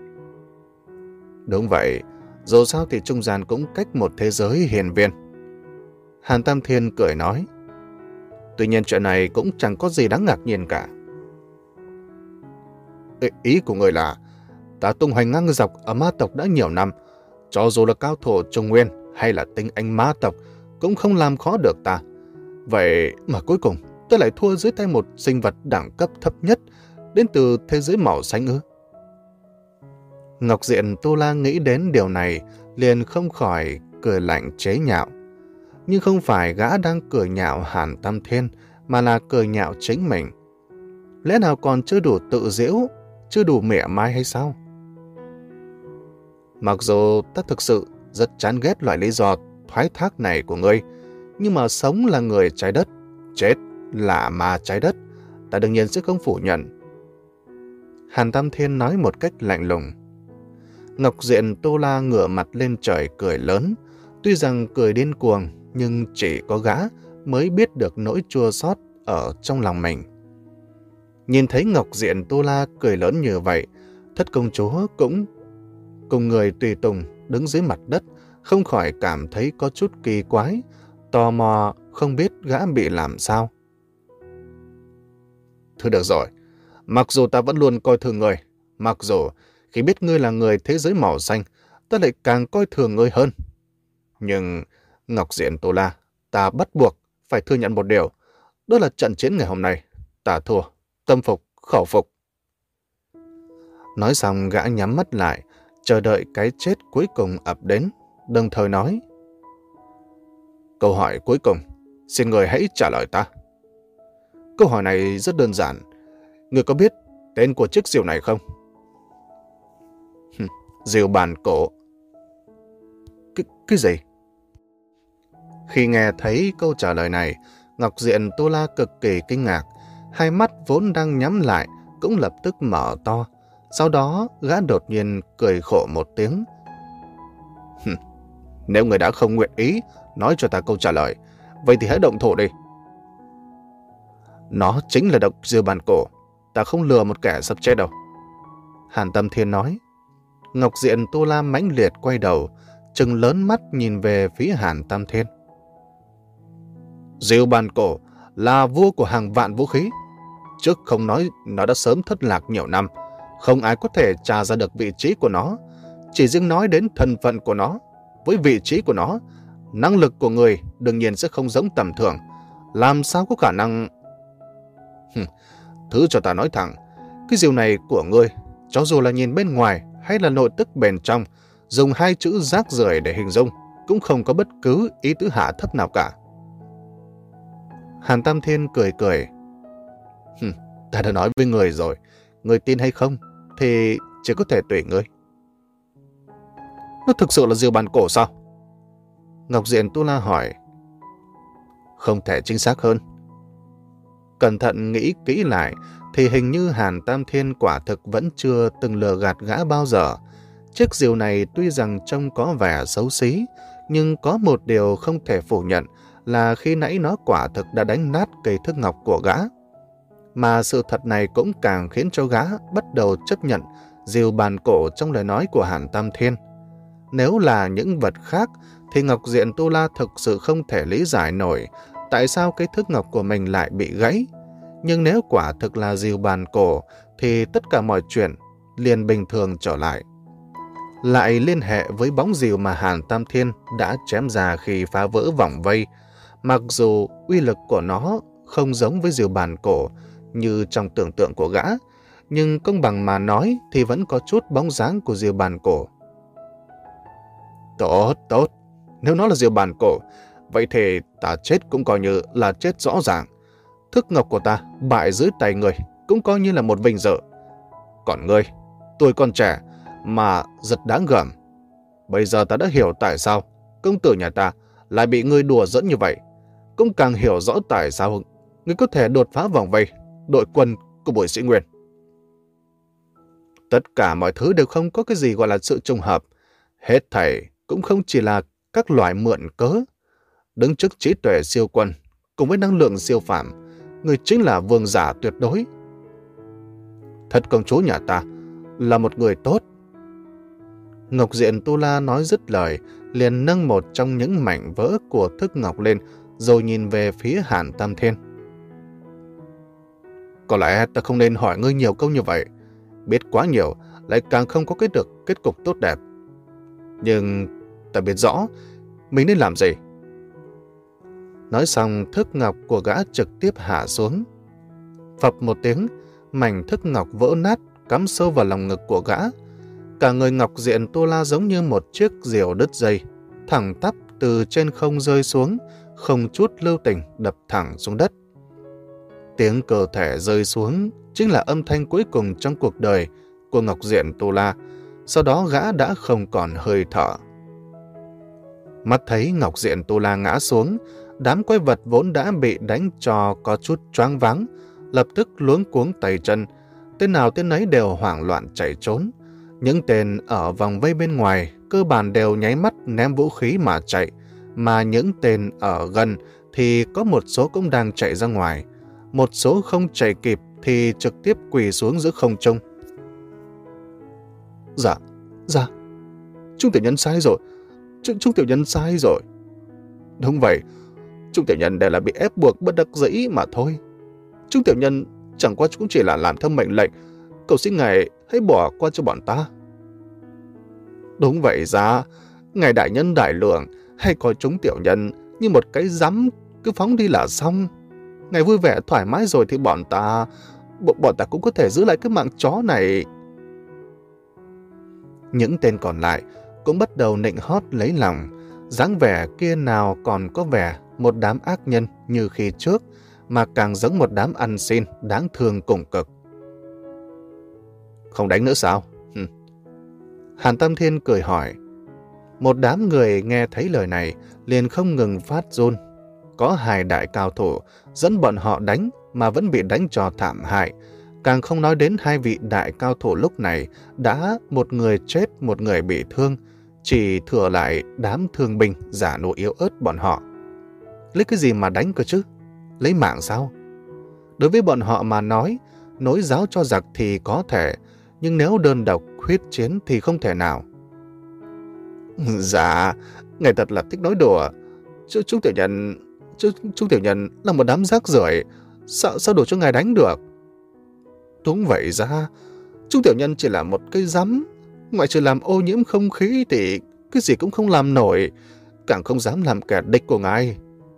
Đúng vậy, dù sao thì trung gian cũng cách một thế giới hiền viên. Hàn Tam Thiên cười nói. Tuy nhiên chuyện này cũng chẳng có gì đáng ngạc nhiên cả. Ý, ý của người là, ta tung hoành ngang dọc ở ma tộc đã nhiều năm, cho dù là cao thủ Trung Nguyên hay là tinh anh ma tộc cũng không làm khó được ta. Vậy mà cuối cùng tôi lại thua dưới tay một sinh vật đẳng cấp thấp nhất đến từ thế giới màu xanh ư? Ngọc Diện Tu La nghĩ đến điều này liền không khỏi cười lạnh chế nhạo. Nhưng không phải gã đang cười nhạo Hàn Tam Thiên, mà là cười nhạo chính mình. Lẽ nào còn chưa đủ tự giễu, chưa đủ mỉa mai hay sao? Mặc dù ta thực sự rất chán ghét loại lý do thoái thác này của ngươi, nhưng mà sống là người trái đất, chết là ma trái đất, ta đương nhiên sẽ không phủ nhận. Hàn Tam Thiên nói một cách lạnh lùng. Ngọc Diện Tu La ngửa mặt lên trời cười lớn, tuy rằng cười điên cuồng, nhưng chỉ có gã mới biết được nỗi chua xót ở trong lòng mình. Nhìn thấy Ngọc Diện Tu La cười lớn như vậy, Thất công chúa cũng cùng người tùy tùng đứng dưới mặt đất, không khỏi cảm thấy có chút kỳ quái, tò mò không biết gã bị làm sao. Thôi được rồi, mặc dù ta vẫn luôn coi thường ngươi, mặc dù khi biết ngươi là người thế giới màu xanh, ta lại càng coi thường ngươi hơn. Nhưng Ngọc Diện Tu La, ta bắt buộc phải thừa nhận một điều, đó là trận chiến ngày hôm nay, ta thua, tâm phục, khẩu phục. Nói xong gã nhắm mắt lại, chờ đợi cái chết cuối cùng ập đến, đồng thời nói. Câu hỏi cuối cùng, xin người hãy trả lời ta. Câu hỏi này rất đơn giản, người có biết tên của chiếc diều này không? Diều bàn cổ. Cái, cái gì? Khi nghe thấy câu trả lời này, Ngọc Diện Tu La cực kỳ kinh ngạc, hai mắt vốn đang nhắm lại cũng lập tức mở to. Sau đó gã đột nhiên cười khổ một tiếng. Nếu người đã không nguyện ý nói cho ta câu trả lời, vậy thì hãy động thủ đi. Nó chính là độc diều bàn cổ, ta không lừa một kẻ sắp chết đâu. Hàn Tâm Thiên nói. Ngọc Diện Tu La mãnh liệt quay đầu, trừng lớn mắt nhìn về phía Hàn Tam Thiên. Diều bàn cổ là vua của hàng vạn vũ khí. Trước không nói nó đã sớm thất lạc nhiều năm, không ai có thể tra ra được vị trí của nó. Chỉ riêng nói đến thân phận của nó, với vị trí của nó, năng lực của người đương nhiên sẽ không giống tầm thường. Làm sao có khả năng... Thứ cho ta nói thẳng, cái diều này của ngươi, cho dù là nhìn bên ngoài hay là nội tức bên trong, dùng hai chữ rác rưởi để hình dung, cũng không có bất cứ ý tứ hạ thấp nào cả. Hàn Tam Thiên cười cười. Ta đã nói với người rồi, người tin hay không thì chỉ có thể tùy ngươi. Nó thực sự là diều bàn cổ sao? Ngọc Diện Tu La hỏi. Không thể chính xác hơn. Cẩn thận nghĩ kỹ lại thì hình như Hàn Tam Thiên quả thực vẫn chưa từng lừa gạt gã bao giờ. Chiếc rìu này tuy rằng trông có vẻ xấu xí, nhưng có một điều không thể phủ nhận là khi nãy nó quả thực đã đánh nát cây thước ngọc của gã. Mà sự thật này cũng càng khiến cho gã bắt đầu chấp nhận rìu bàn cổ trong lời nói của Hàn Tam Thiên. Nếu là những vật khác thì Ngọc Diện Tu La thực sự không thể lý giải nổi tại sao cái thước ngọc của mình lại bị gãy. Nhưng nếu quả thực là rìu bàn cổ thì tất cả mọi chuyện liền bình thường trở lại. Lại liên hệ với bóng rìu mà Hàn Tam Thiên đã chém ra khi phá vỡ vòng vây. Mặc dù uy lực của nó không giống với rìu bàn cổ như trong tưởng tượng của gã, nhưng công bằng mà nói thì vẫn có chút bóng dáng của rìu bàn cổ. Tốt, tốt. Nếu nó là rìu bàn cổ, vậy thì ta chết cũng coi như là chết rõ ràng. Thước ngọc của ta bại dưới tay người cũng coi như là một vinh dự. Còn ngươi, tuổi còn trẻ mà rất đáng gờm. Bây giờ ta đã hiểu tại sao công tử nhà ta lại bị ngươi đùa dẫn như vậy. Cũng càng hiểu rõ tại sao ngươi có thể đột phá vòng vây đội quân của Bùi Sĩ Nguyên. Tất cả mọi thứ đều không có cái gì gọi là sự trùng hợp. Hết thảy cũng không chỉ là các loại mượn cớ. Đứng trước trí tuệ siêu quân cùng với năng lượng siêu phàm, người chính là vương giả tuyệt đối. Thật công chúa nhà ta là một người tốt. Ngọc Diện Tu La nói dứt lời, liền nâng một trong những mảnh vỡ của thước ngọc lên, rồi nhìn về phía Hàn Tam Thiên. Có lẽ ta không nên hỏi ngươi nhiều câu như vậy. Biết quá nhiều lại càng không có kết được kết cục tốt đẹp. Nhưng ta biết rõ mình nên làm gì. Nói xong, thước ngọc của gã trực tiếp hạ xuống. Phập một tiếng, mảnh thước ngọc vỡ nát, cắm sâu vào lòng ngực của gã. Cả người Ngọc Diện Tu La giống như một chiếc diều đứt dây, thẳng tắp từ trên không rơi xuống, không chút lưu tình đập thẳng xuống đất. Tiếng cơ thể rơi xuống chính là âm thanh cuối cùng trong cuộc đời của Ngọc Diện Tu La. Sau đó gã đã không còn hơi thở. Mắt thấy Ngọc Diện Tu La ngã xuống, đám quái vật vốn đã bị đánh cho có chút choáng váng, lập tức luống cuống tay chân. Tên nào tên nấy đều hoảng loạn chạy trốn. Những tên ở vòng vây bên ngoài cơ bản đều nháy mắt ném vũ khí mà chạy, mà những tên ở gần thì có một số cũng đang chạy ra ngoài. Một số không chạy kịp thì trực tiếp quỳ xuống giữa không trung. Dạ, dạ, Trung tiểu nhân sai rồi, Trung, Trung tiểu nhân sai rồi. Đúng vậy, Trung tiểu nhân đều là bị ép buộc bất đắc dĩ mà thôi. Trung tiểu nhân chẳng qua cũng chỉ là làm theo mệnh lệnh, cầu xin ngài hãy bỏ qua cho bọn ta. Đúng vậy ra, ngài đại nhân đại lượng hay coi chúng tiểu nhân như một cái rắm cứ phóng đi là xong. Ngài vui vẻ thoải mái rồi thì bọn ta bọn ta cũng có thể giữ lại cái mạng chó này. Những tên còn lại cũng bắt đầu nịnh hót lấy lòng, dáng vẻ kia nào còn có vẻ một đám ác nhân như khi trước, mà càng giống một đám ăn xin đáng thương cùng cực. Không đánh nữa sao? Hừm. Hàn Tam Thiên cười hỏi. Một đám người nghe thấy lời này liền không ngừng phát run. Có hai đại cao thủ dẫn bọn họ đánh mà vẫn bị đánh cho thảm hại. Càng không nói đến hai vị đại cao thủ lúc này đã một người chết một người bị thương, chỉ thừa lại đám thương binh giả nô yếu ớt bọn họ. Lấy cái gì mà đánh cơ chứ? Lấy mạng sao? Đối với bọn họ mà nói, nối giáo cho giặc thì có thể, nhưng nếu đơn độc huyết chiến thì không thể nào. Dạ, ngài thật là thích nói đùa. Ch chúng tiểu nhân, ch chúng tiểu nhân là một đám rác rưởi, sao sao đủ cho ngài đánh được? Đúng vậy ra, chúng tiểu nhân chỉ là một cây rắm, ngoại trừ làm ô nhiễm không khí thì cái gì cũng không làm nổi, càng không dám làm kẻ địch của ngài.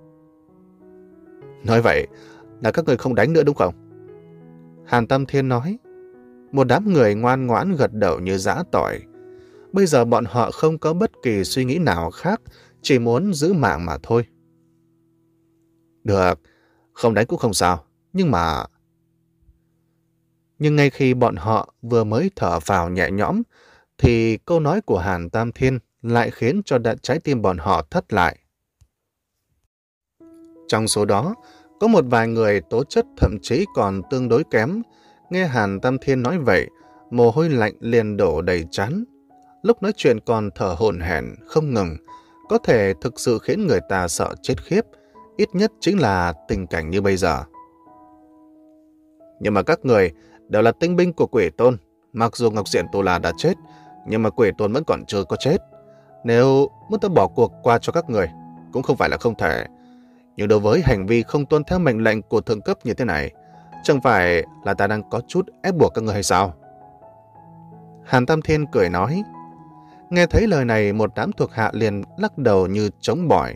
Nói vậy là các người không đánh nữa đúng không? Hàn Tam Thiên nói. Một đám người ngoan ngoãn gật đầu như giã tỏi. Bây giờ bọn họ không có bất kỳ suy nghĩ nào khác, chỉ muốn giữ mạng mà thôi. Được, không đánh cũng không sao, nhưng mà... Nhưng ngay khi bọn họ vừa mới thở phào nhẹ nhõm, thì câu nói của Hàn Tam Thiên lại khiến cho trái tim bọn họ thất lại. Trong số đó, có một vài người tố chất thậm chí còn tương đối kém, Nghe Hàn Tam Thiên nói vậy, mồ hôi lạnh liền đổ đầy trán. Lúc nói chuyện còn thở hổn hển không ngừng, có thể thực sự khiến người ta sợ chết khiếp, ít nhất chính là tình cảnh như bây giờ. Nhưng mà các người đều là tinh binh của Quỷ Tôn, mặc dù Ngọc Diện Tu La đã chết, nhưng mà Quỷ Tôn vẫn còn chưa có chết. Nếu muốn ta bỏ cuộc qua cho các người, cũng không phải là không thể. Nhưng đối với hành vi không tuân theo mệnh lệnh của thượng cấp như thế này, chẳng phải là ta đang có chút ép buộc các người hay sao? Hàn Tam Thiên cười nói. Nghe thấy lời này, một đám thuộc hạ liền lắc đầu như trống bỏi.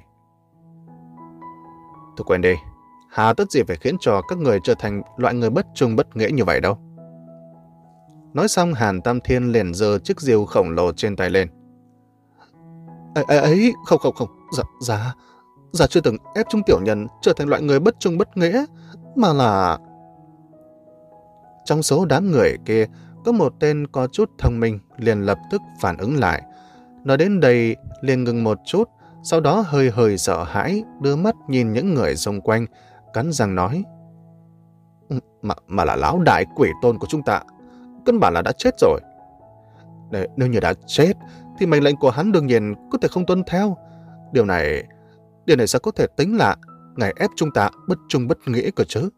Thôi quên đi, hà tất gì phải khiến cho các người trở thành loại người bất trung bất nghĩa như vậy đâu. Nói xong, Hàn Tam Thiên liền giơ chiếc diều khổng lồ trên tay lên. Ấy, ấy, ấy không không không, dạ, dạ, dạ chưa từng ép chúng tiểu nhân trở thành loại người bất trung bất nghĩa, mà là... Trong số đám người kia, có một tên có chút thông minh liền lập tức phản ứng lại. Nói đến đây liền ngừng một chút, sau đó hơi hơi sợ hãi, đưa mắt nhìn những người xung quanh, cắn răng nói. Mà, mà là lão đại Quỷ Tôn của chúng ta, căn bản là đã chết rồi. Để, nếu như đã chết, thì mệnh lệnh của hắn đương nhiên có thể không tuân theo. Điều này, điều này sao có thể tính là ngài ép chúng ta bất trung bất nghĩa cơ chứ?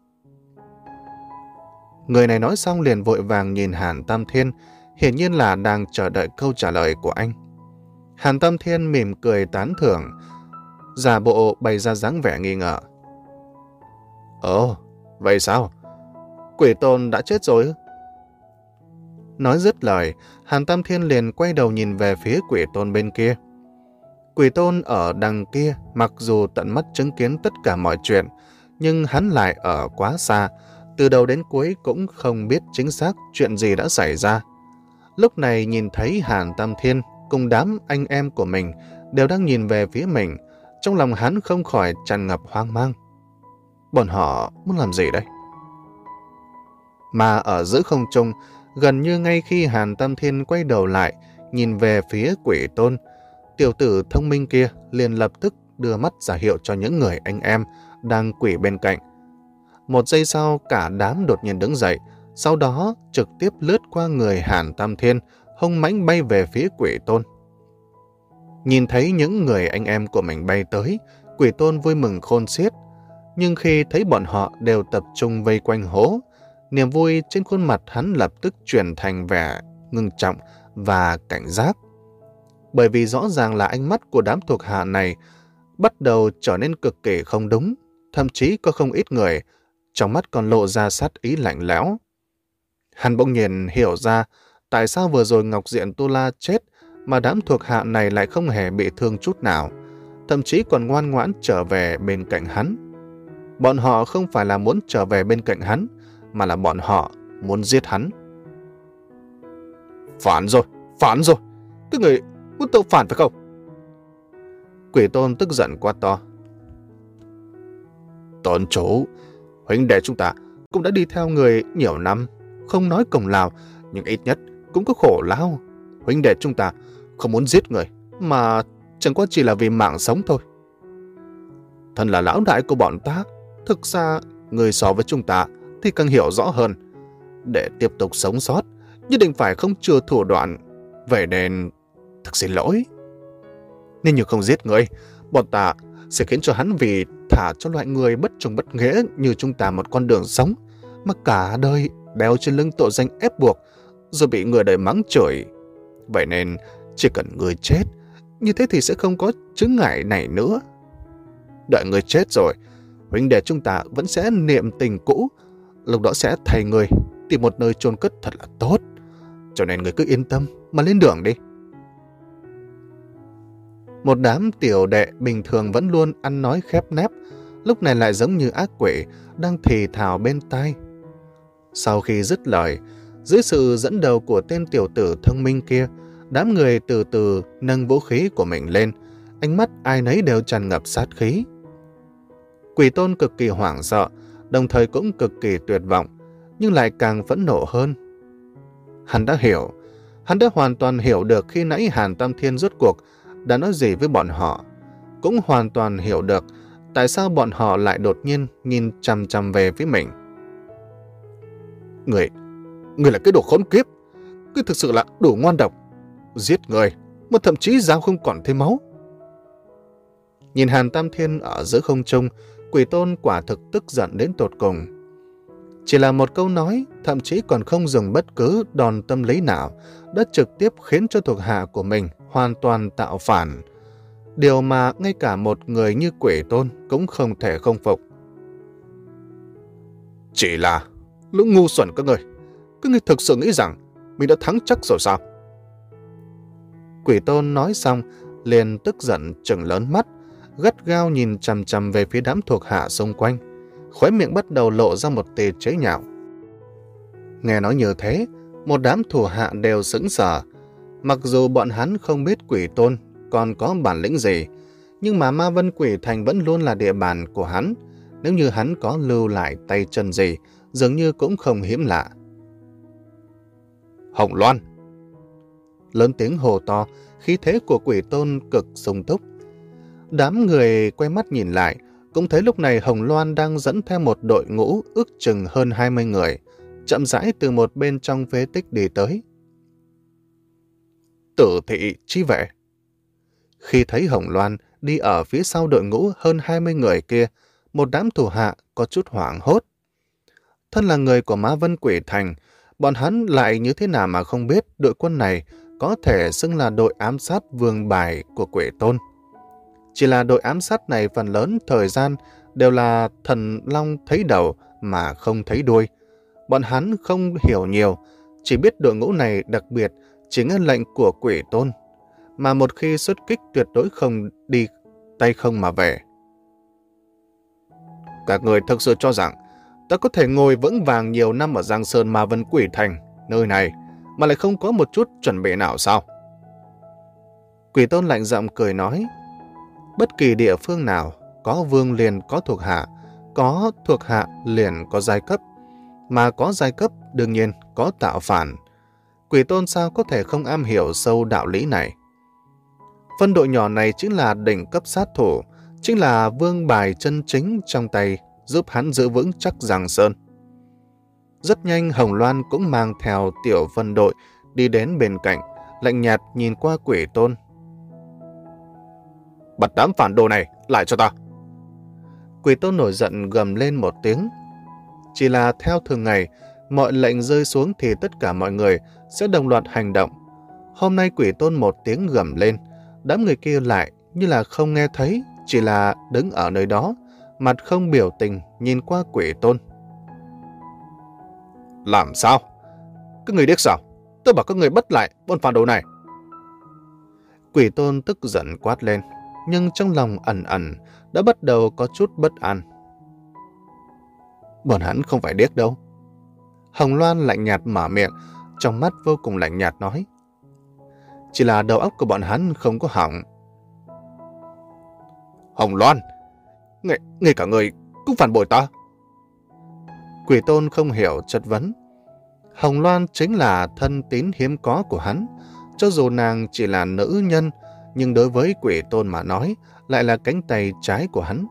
Người này nói xong liền vội vàng nhìn Hàn Tam Thiên, hiển nhiên là đang chờ đợi câu trả lời của anh. Hàn Tam Thiên mỉm cười tán thưởng, giả bộ bày ra dáng vẻ nghi ngờ. Ồ, vậy sao? Quỷ Tôn đã chết rồi ư? Nói dứt lời, Hàn Tam Thiên liền quay đầu nhìn về phía Quỷ Tôn bên kia. Quỷ Tôn ở đằng kia, mặc dù tận mắt chứng kiến tất cả mọi chuyện, nhưng hắn lại ở quá xa, từ đầu đến cuối cũng không biết chính xác chuyện gì đã xảy ra. Lúc này nhìn thấy Hàn Tam Thiên cùng đám anh em của mình đều đang nhìn về phía mình, trong lòng hắn không khỏi tràn ngập hoang mang. Bọn họ muốn làm gì đây? Mà ở giữa không trung, gần như ngay khi Hàn Tam Thiên quay đầu lại, nhìn về phía Quỷ Tôn, tiểu tử thông minh kia liền lập tức đưa mắt ra hiệu cho những người anh em đang quỳ bên cạnh. Một giây sau, cả đám đột nhiên đứng dậy, sau đó trực tiếp lướt qua người Hàn Tam Thiên, hung mãnh bay về phía Quỷ Tôn. Nhìn thấy những người anh em của mình bay tới, Quỷ Tôn vui mừng khôn xiết. Nhưng khi thấy bọn họ đều tập trung vây quanh hố, niềm vui trên khuôn mặt hắn lập tức chuyển thành vẻ ngưng trọng và cảnh giác. Bởi vì rõ ràng là ánh mắt của đám thuộc hạ này bắt đầu trở nên cực kỳ không đúng, thậm chí có không ít người trong mắt còn lộ ra sát ý lạnh lẽo. Hắn bỗng nhiên hiểu ra tại sao vừa rồi Ngọc Diện Tu La chết mà đám thuộc hạ này lại không hề bị thương chút nào, thậm chí còn ngoan ngoãn trở về bên cạnh hắn. Bọn họ không phải là muốn trở về bên cạnh hắn, mà là bọn họ muốn giết hắn. Phản rồi, phản rồi, các người muốn tâu phản phải không? Quỷ Tôn tức giận quát to. Tôn chủ, huynh đệ chúng ta cũng đã đi theo người nhiều năm, không nói công lao, nhưng ít nhất cũng có khổ lao. Huynh đệ chúng ta không muốn giết người, mà chẳng qua chỉ là vì mạng sống thôi. Thân là lão đại của bọn ta, thực ra người so với chúng ta thì càng hiểu rõ hơn. Để tiếp tục sống sót, nhất định phải không chừa thủ đoạn. Vậy nên, thực xin lỗi. Nên như không giết người, bọn ta sẽ khiến cho hắn vì thả cho loại người bất trung bất nghĩa như chúng ta một con đường sống, mà cả đời đeo trên lưng tội danh ép buộc, rồi bị người đời mắng chửi. Vậy nên, chỉ cần người chết, như thế thì sẽ không có chướng ngại này nữa. Đợi người chết rồi, huynh đệ chúng ta vẫn sẽ niệm tình cũ, lúc đó sẽ thay người tìm một nơi chôn cất thật là tốt. Cho nên người cứ yên tâm mà lên đường đi. Một đám tiểu đệ bình thường vẫn luôn ăn nói khép nép, lúc này lại giống như ác quỷ đang thì thào bên tai. Sau khi dứt lời, dưới sự dẫn đầu của tên tiểu tử thông minh kia, đám người từ từ nâng vũ khí của mình lên, ánh mắt ai nấy đều tràn ngập sát khí. Quỷ Tôn cực kỳ hoảng sợ, đồng thời cũng cực kỳ tuyệt vọng, nhưng lại càng phẫn nộ hơn. Hắn đã hiểu, hắn đã hoàn toàn hiểu được khi nãy Hàn Tam Thiên rốt cuộc đã nói gì với bọn họ, cũng hoàn toàn hiểu được tại sao bọn họ lại đột nhiên nhìn chằm chằm về phía mình. Người, Ngươi là cái đồ khốn kiếp. Ngươi thực sự là đủ ngoan độc. Giết người, mà thậm chí dao không còn thêm máu. Nhìn Hàn Tam Thiên ở giữa không trung, Quỷ Tôn quả thực tức giận đến tột cùng. Chỉ là một câu nói, thậm chí còn không dùng bất cứ đòn tâm lý nào, đã trực tiếp khiến cho thuộc hạ của mình hoàn toàn tạo phản. Điều mà ngay cả một người như Quỷ Tôn cũng không thể không phục. Chỉ là lũ ngu xuẩn các người. Các người thực sự nghĩ rằng mình đã thắng chắc rồi sao? Quỷ Tôn nói xong, liền tức giận trừng lớn mắt, gắt gao nhìn chằm chằm về phía đám thuộc hạ xung quanh, khóe miệng bắt đầu lộ ra một tia chế nhạo. Nghe nói như thế, một đám thủ hạ đều sững sờ. Mặc dù bọn hắn không biết Quỷ Tôn còn có bản lĩnh gì, nhưng mà Ma Vân Quỷ Thành vẫn luôn là địa bàn của hắn. Nếu như hắn có lưu lại tay chân gì, dường như cũng không hiếm lạ. Hồng Loan! Lớn tiếng hồ to, khí thế của Quỷ Tôn cực sung túc. Đám người quay mắt nhìn lại, cũng thấy lúc này Hồng Loan đang dẫn theo một đội ngũ ước chừng hơn hai mươi người, chậm rãi từ một bên trong phế tích đi tới. Tử thị chi vệ. Khi thấy Hồng Loan đi ở phía sau đội ngũ hơn hai mươi người kia, một đám thủ hạ có chút hoảng hốt. Thân là người của Ma Vân Quỷ Thành, bọn hắn lại như thế nào mà không biết đội quân này có thể xưng là đội ám sát vương bài của Quỷ Tôn. Chỉ là đội ám sát này phần lớn thời gian đều là thần long thấy đầu mà không thấy đuôi. Bọn hắn không hiểu nhiều, chỉ biết đội ngũ này đặc biệt chỉ nghe lệnh của Quỷ Tôn, mà một khi xuất kích tuyệt đối không đi tay không mà về. Các người thực sự cho rằng ta có thể ngồi vững vàng nhiều năm ở Giang Sơn Ma Vân Quỷ Thành, nơi này, mà lại không có một chút chuẩn bị nào sao? Quỷ Tôn lạnh giọng cười nói, bất kỳ địa phương nào, có vương liền có thuộc hạ, có thuộc hạ liền có giai cấp, mà có giai cấp đương nhiên có tạo phản. Quỷ Tôn sao có thể không am hiểu sâu đạo lý này? Phân đội nhỏ này chính là đỉnh cấp sát thủ, chính là vương bài chân chính trong tay, giúp hắn giữ vững chắc Giang Sơn. Rất nhanh Hồng Loan cũng mang theo tiểu phân đội đi đến bên cạnh, lạnh nhạt nhìn qua Quỷ Tôn. Bắt đám phản đồ này lại cho ta. Quỷ Tôn nổi giận gầm lên một tiếng. Chỉ là theo thường ngày, mọi lệnh rơi xuống thì tất cả mọi người sẽ đồng loạt hành động. Hôm nay Quỷ Tôn một tiếng gầm lên, đám người kia lại như là không nghe thấy, chỉ là đứng ở nơi đó, mặt không biểu tình nhìn qua Quỷ Tôn. Làm sao? Các người điếc sao? Tôi bảo các người bắt lại bọn phản đồ này. Quỷ Tôn tức giận quát lên, nhưng trong lòng ẩn ẩn đã bắt đầu có chút bất an. Bọn hắn không phải điếc đâu. Hồng Loan lạnh nhạt mở miệng, trong mắt vô cùng lạnh nhạt nói. Chỉ là đầu óc của bọn hắn không có hỏng. Hồng Loan, ngay, ngay cả người cũng phản bội ta. Quỷ Tôn không hiểu chất vấn. Hồng Loan chính là thân tín hiếm có của hắn. Cho dù nàng chỉ là nữ nhân, nhưng đối với Quỷ Tôn mà nói, lại là cánh tay trái của hắn.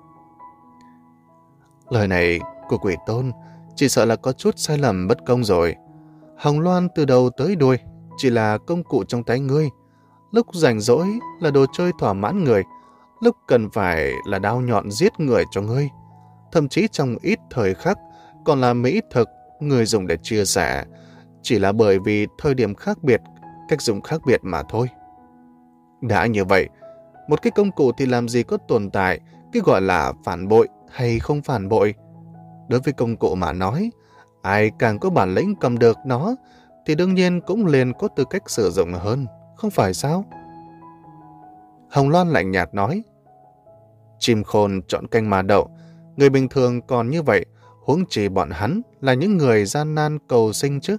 Lời này của Quỷ Tôn chỉ sợ là có chút sai lầm bất công rồi. Hồng Loan từ đầu tới đuôi chỉ là công cụ trong tay ngươi. Lúc rảnh rỗi là đồ chơi thỏa mãn người, lúc cần phải là đao nhọn giết người cho ngươi. Thậm chí trong ít thời khắc còn là mỹ thực người dùng để chia sẻ, chỉ là bởi vì thời điểm khác biệt, cách dùng khác biệt mà thôi. Đã như vậy, một cái công cụ thì làm gì có tồn tại cái gọi là phản bội hay không phản bội. Đối với công cụ mà nói, ai càng có bản lĩnh cầm được nó thì đương nhiên cũng liền có tư cách sử dụng hơn, không phải sao? Hồng Loan lạnh nhạt nói, chim khôn chọn canh mà đậu, người bình thường còn như vậy, huống chi bọn hắn là những người gian nan cầu sinh chứ.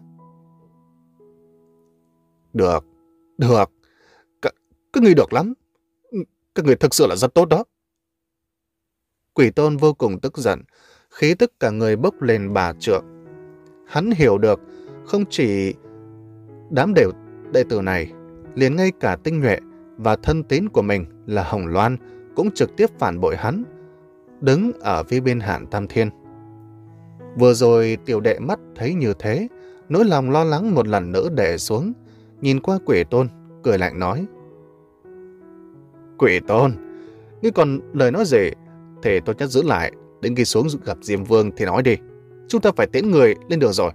Được, được, C- các người được lắm, các người thực sự là rất tốt đó. Quỷ Tôn vô cùng tức giận, khí tức cả người bốc lên bà trượng. Hắn hiểu được, không chỉ đám đều đệ tử này, liền ngay cả tinh nhuệ và thân tín của mình là Hồng Loan cũng trực tiếp phản bội hắn, đứng ở phía bên Hàn Tam Thiên. Vừa rồi tiểu đệ mắt thấy như thế, Nỗi lòng lo lắng một lần nữa đè xuống, nhìn qua Quỷ Tôn, cười lạnh nói. Quỷ Tôn, ngươi còn lời nói gì? Thì tốt nhất giữ lại, đến khi xuống gặp Diêm Vương thì nói đi. Chúng ta phải tiễn người lên đường rồi.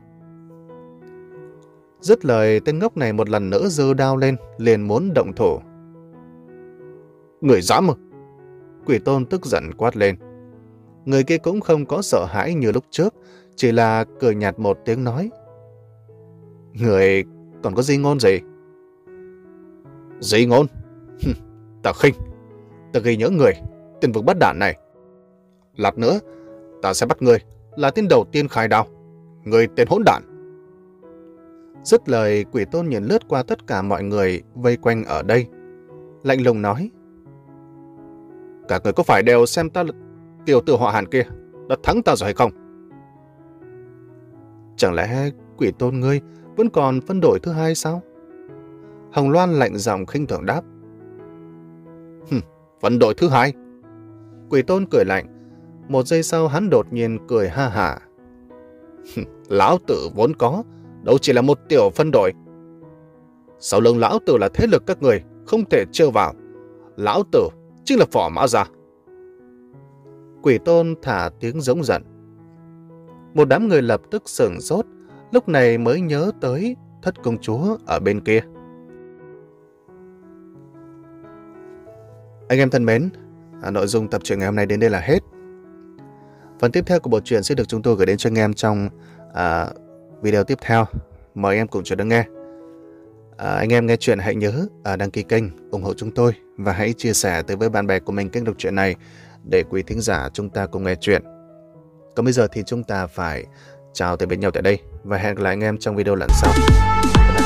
Dứt lời, tên ngốc này một lần nữa giơ đao lên, liền muốn động thủ. Người dám mà! Quỷ Tôn tức giận quát lên. Người kia cũng không có sợ hãi như lúc trước, chỉ là cười nhạt một tiếng nói. Người còn có di ngôn gì? Di ngôn? Ta khinh. Ta ghi nhớ người, tên vực bắt đản này. Lát nữa, ta sẽ bắt người là tên đầu tiên khai đao. Người tên hỗn đản. Dứt lời, Quỷ Tôn nhìn lướt qua tất cả mọi người vây quanh ở đây, lạnh lùng nói. Cả người có phải đều xem ta là tiểu tử họ Hàn kia đã thắng ta rồi hay không? Chẳng lẽ Quỷ Tôn ngươi vẫn còn phân đội thứ hai sao? Hồng Loan lạnh giọng khinh thường đáp. Hừm, phân đội thứ hai? Quỷ Tôn cười lạnh. Một giây sau hắn đột nhiên cười ha hả. Lão tử vốn có, đâu chỉ là một tiểu phân đội. Sau lưng lão tử là thế lực các người không thể trêu vào. Lão tử chính là Phò Mã Gia. Quỷ Tôn thả tiếng giống giận. Một đám người lập tức sửng sốt, lúc này mới nhớ tới Thất công chúa ở bên kia. Anh em thân mến, à, nội dung tập truyện ngày hôm nay đến đây là hết. Phần tiếp theo của bộ truyện sẽ được chúng tôi gửi đến cho anh em trong à, video tiếp theo. Mời anh em cùng chờ đón nghe. À, anh em nghe chuyện hãy nhớ à, đăng ký kênh, ủng hộ chúng tôi và hãy chia sẻ tới với bạn bè của mình kênh đọc truyện này để quý thính giả chúng ta cùng nghe chuyện. Còn bây giờ thì chúng ta phải chào từ biệt nhau tại đây và hẹn gặp lại anh em trong video lần sau.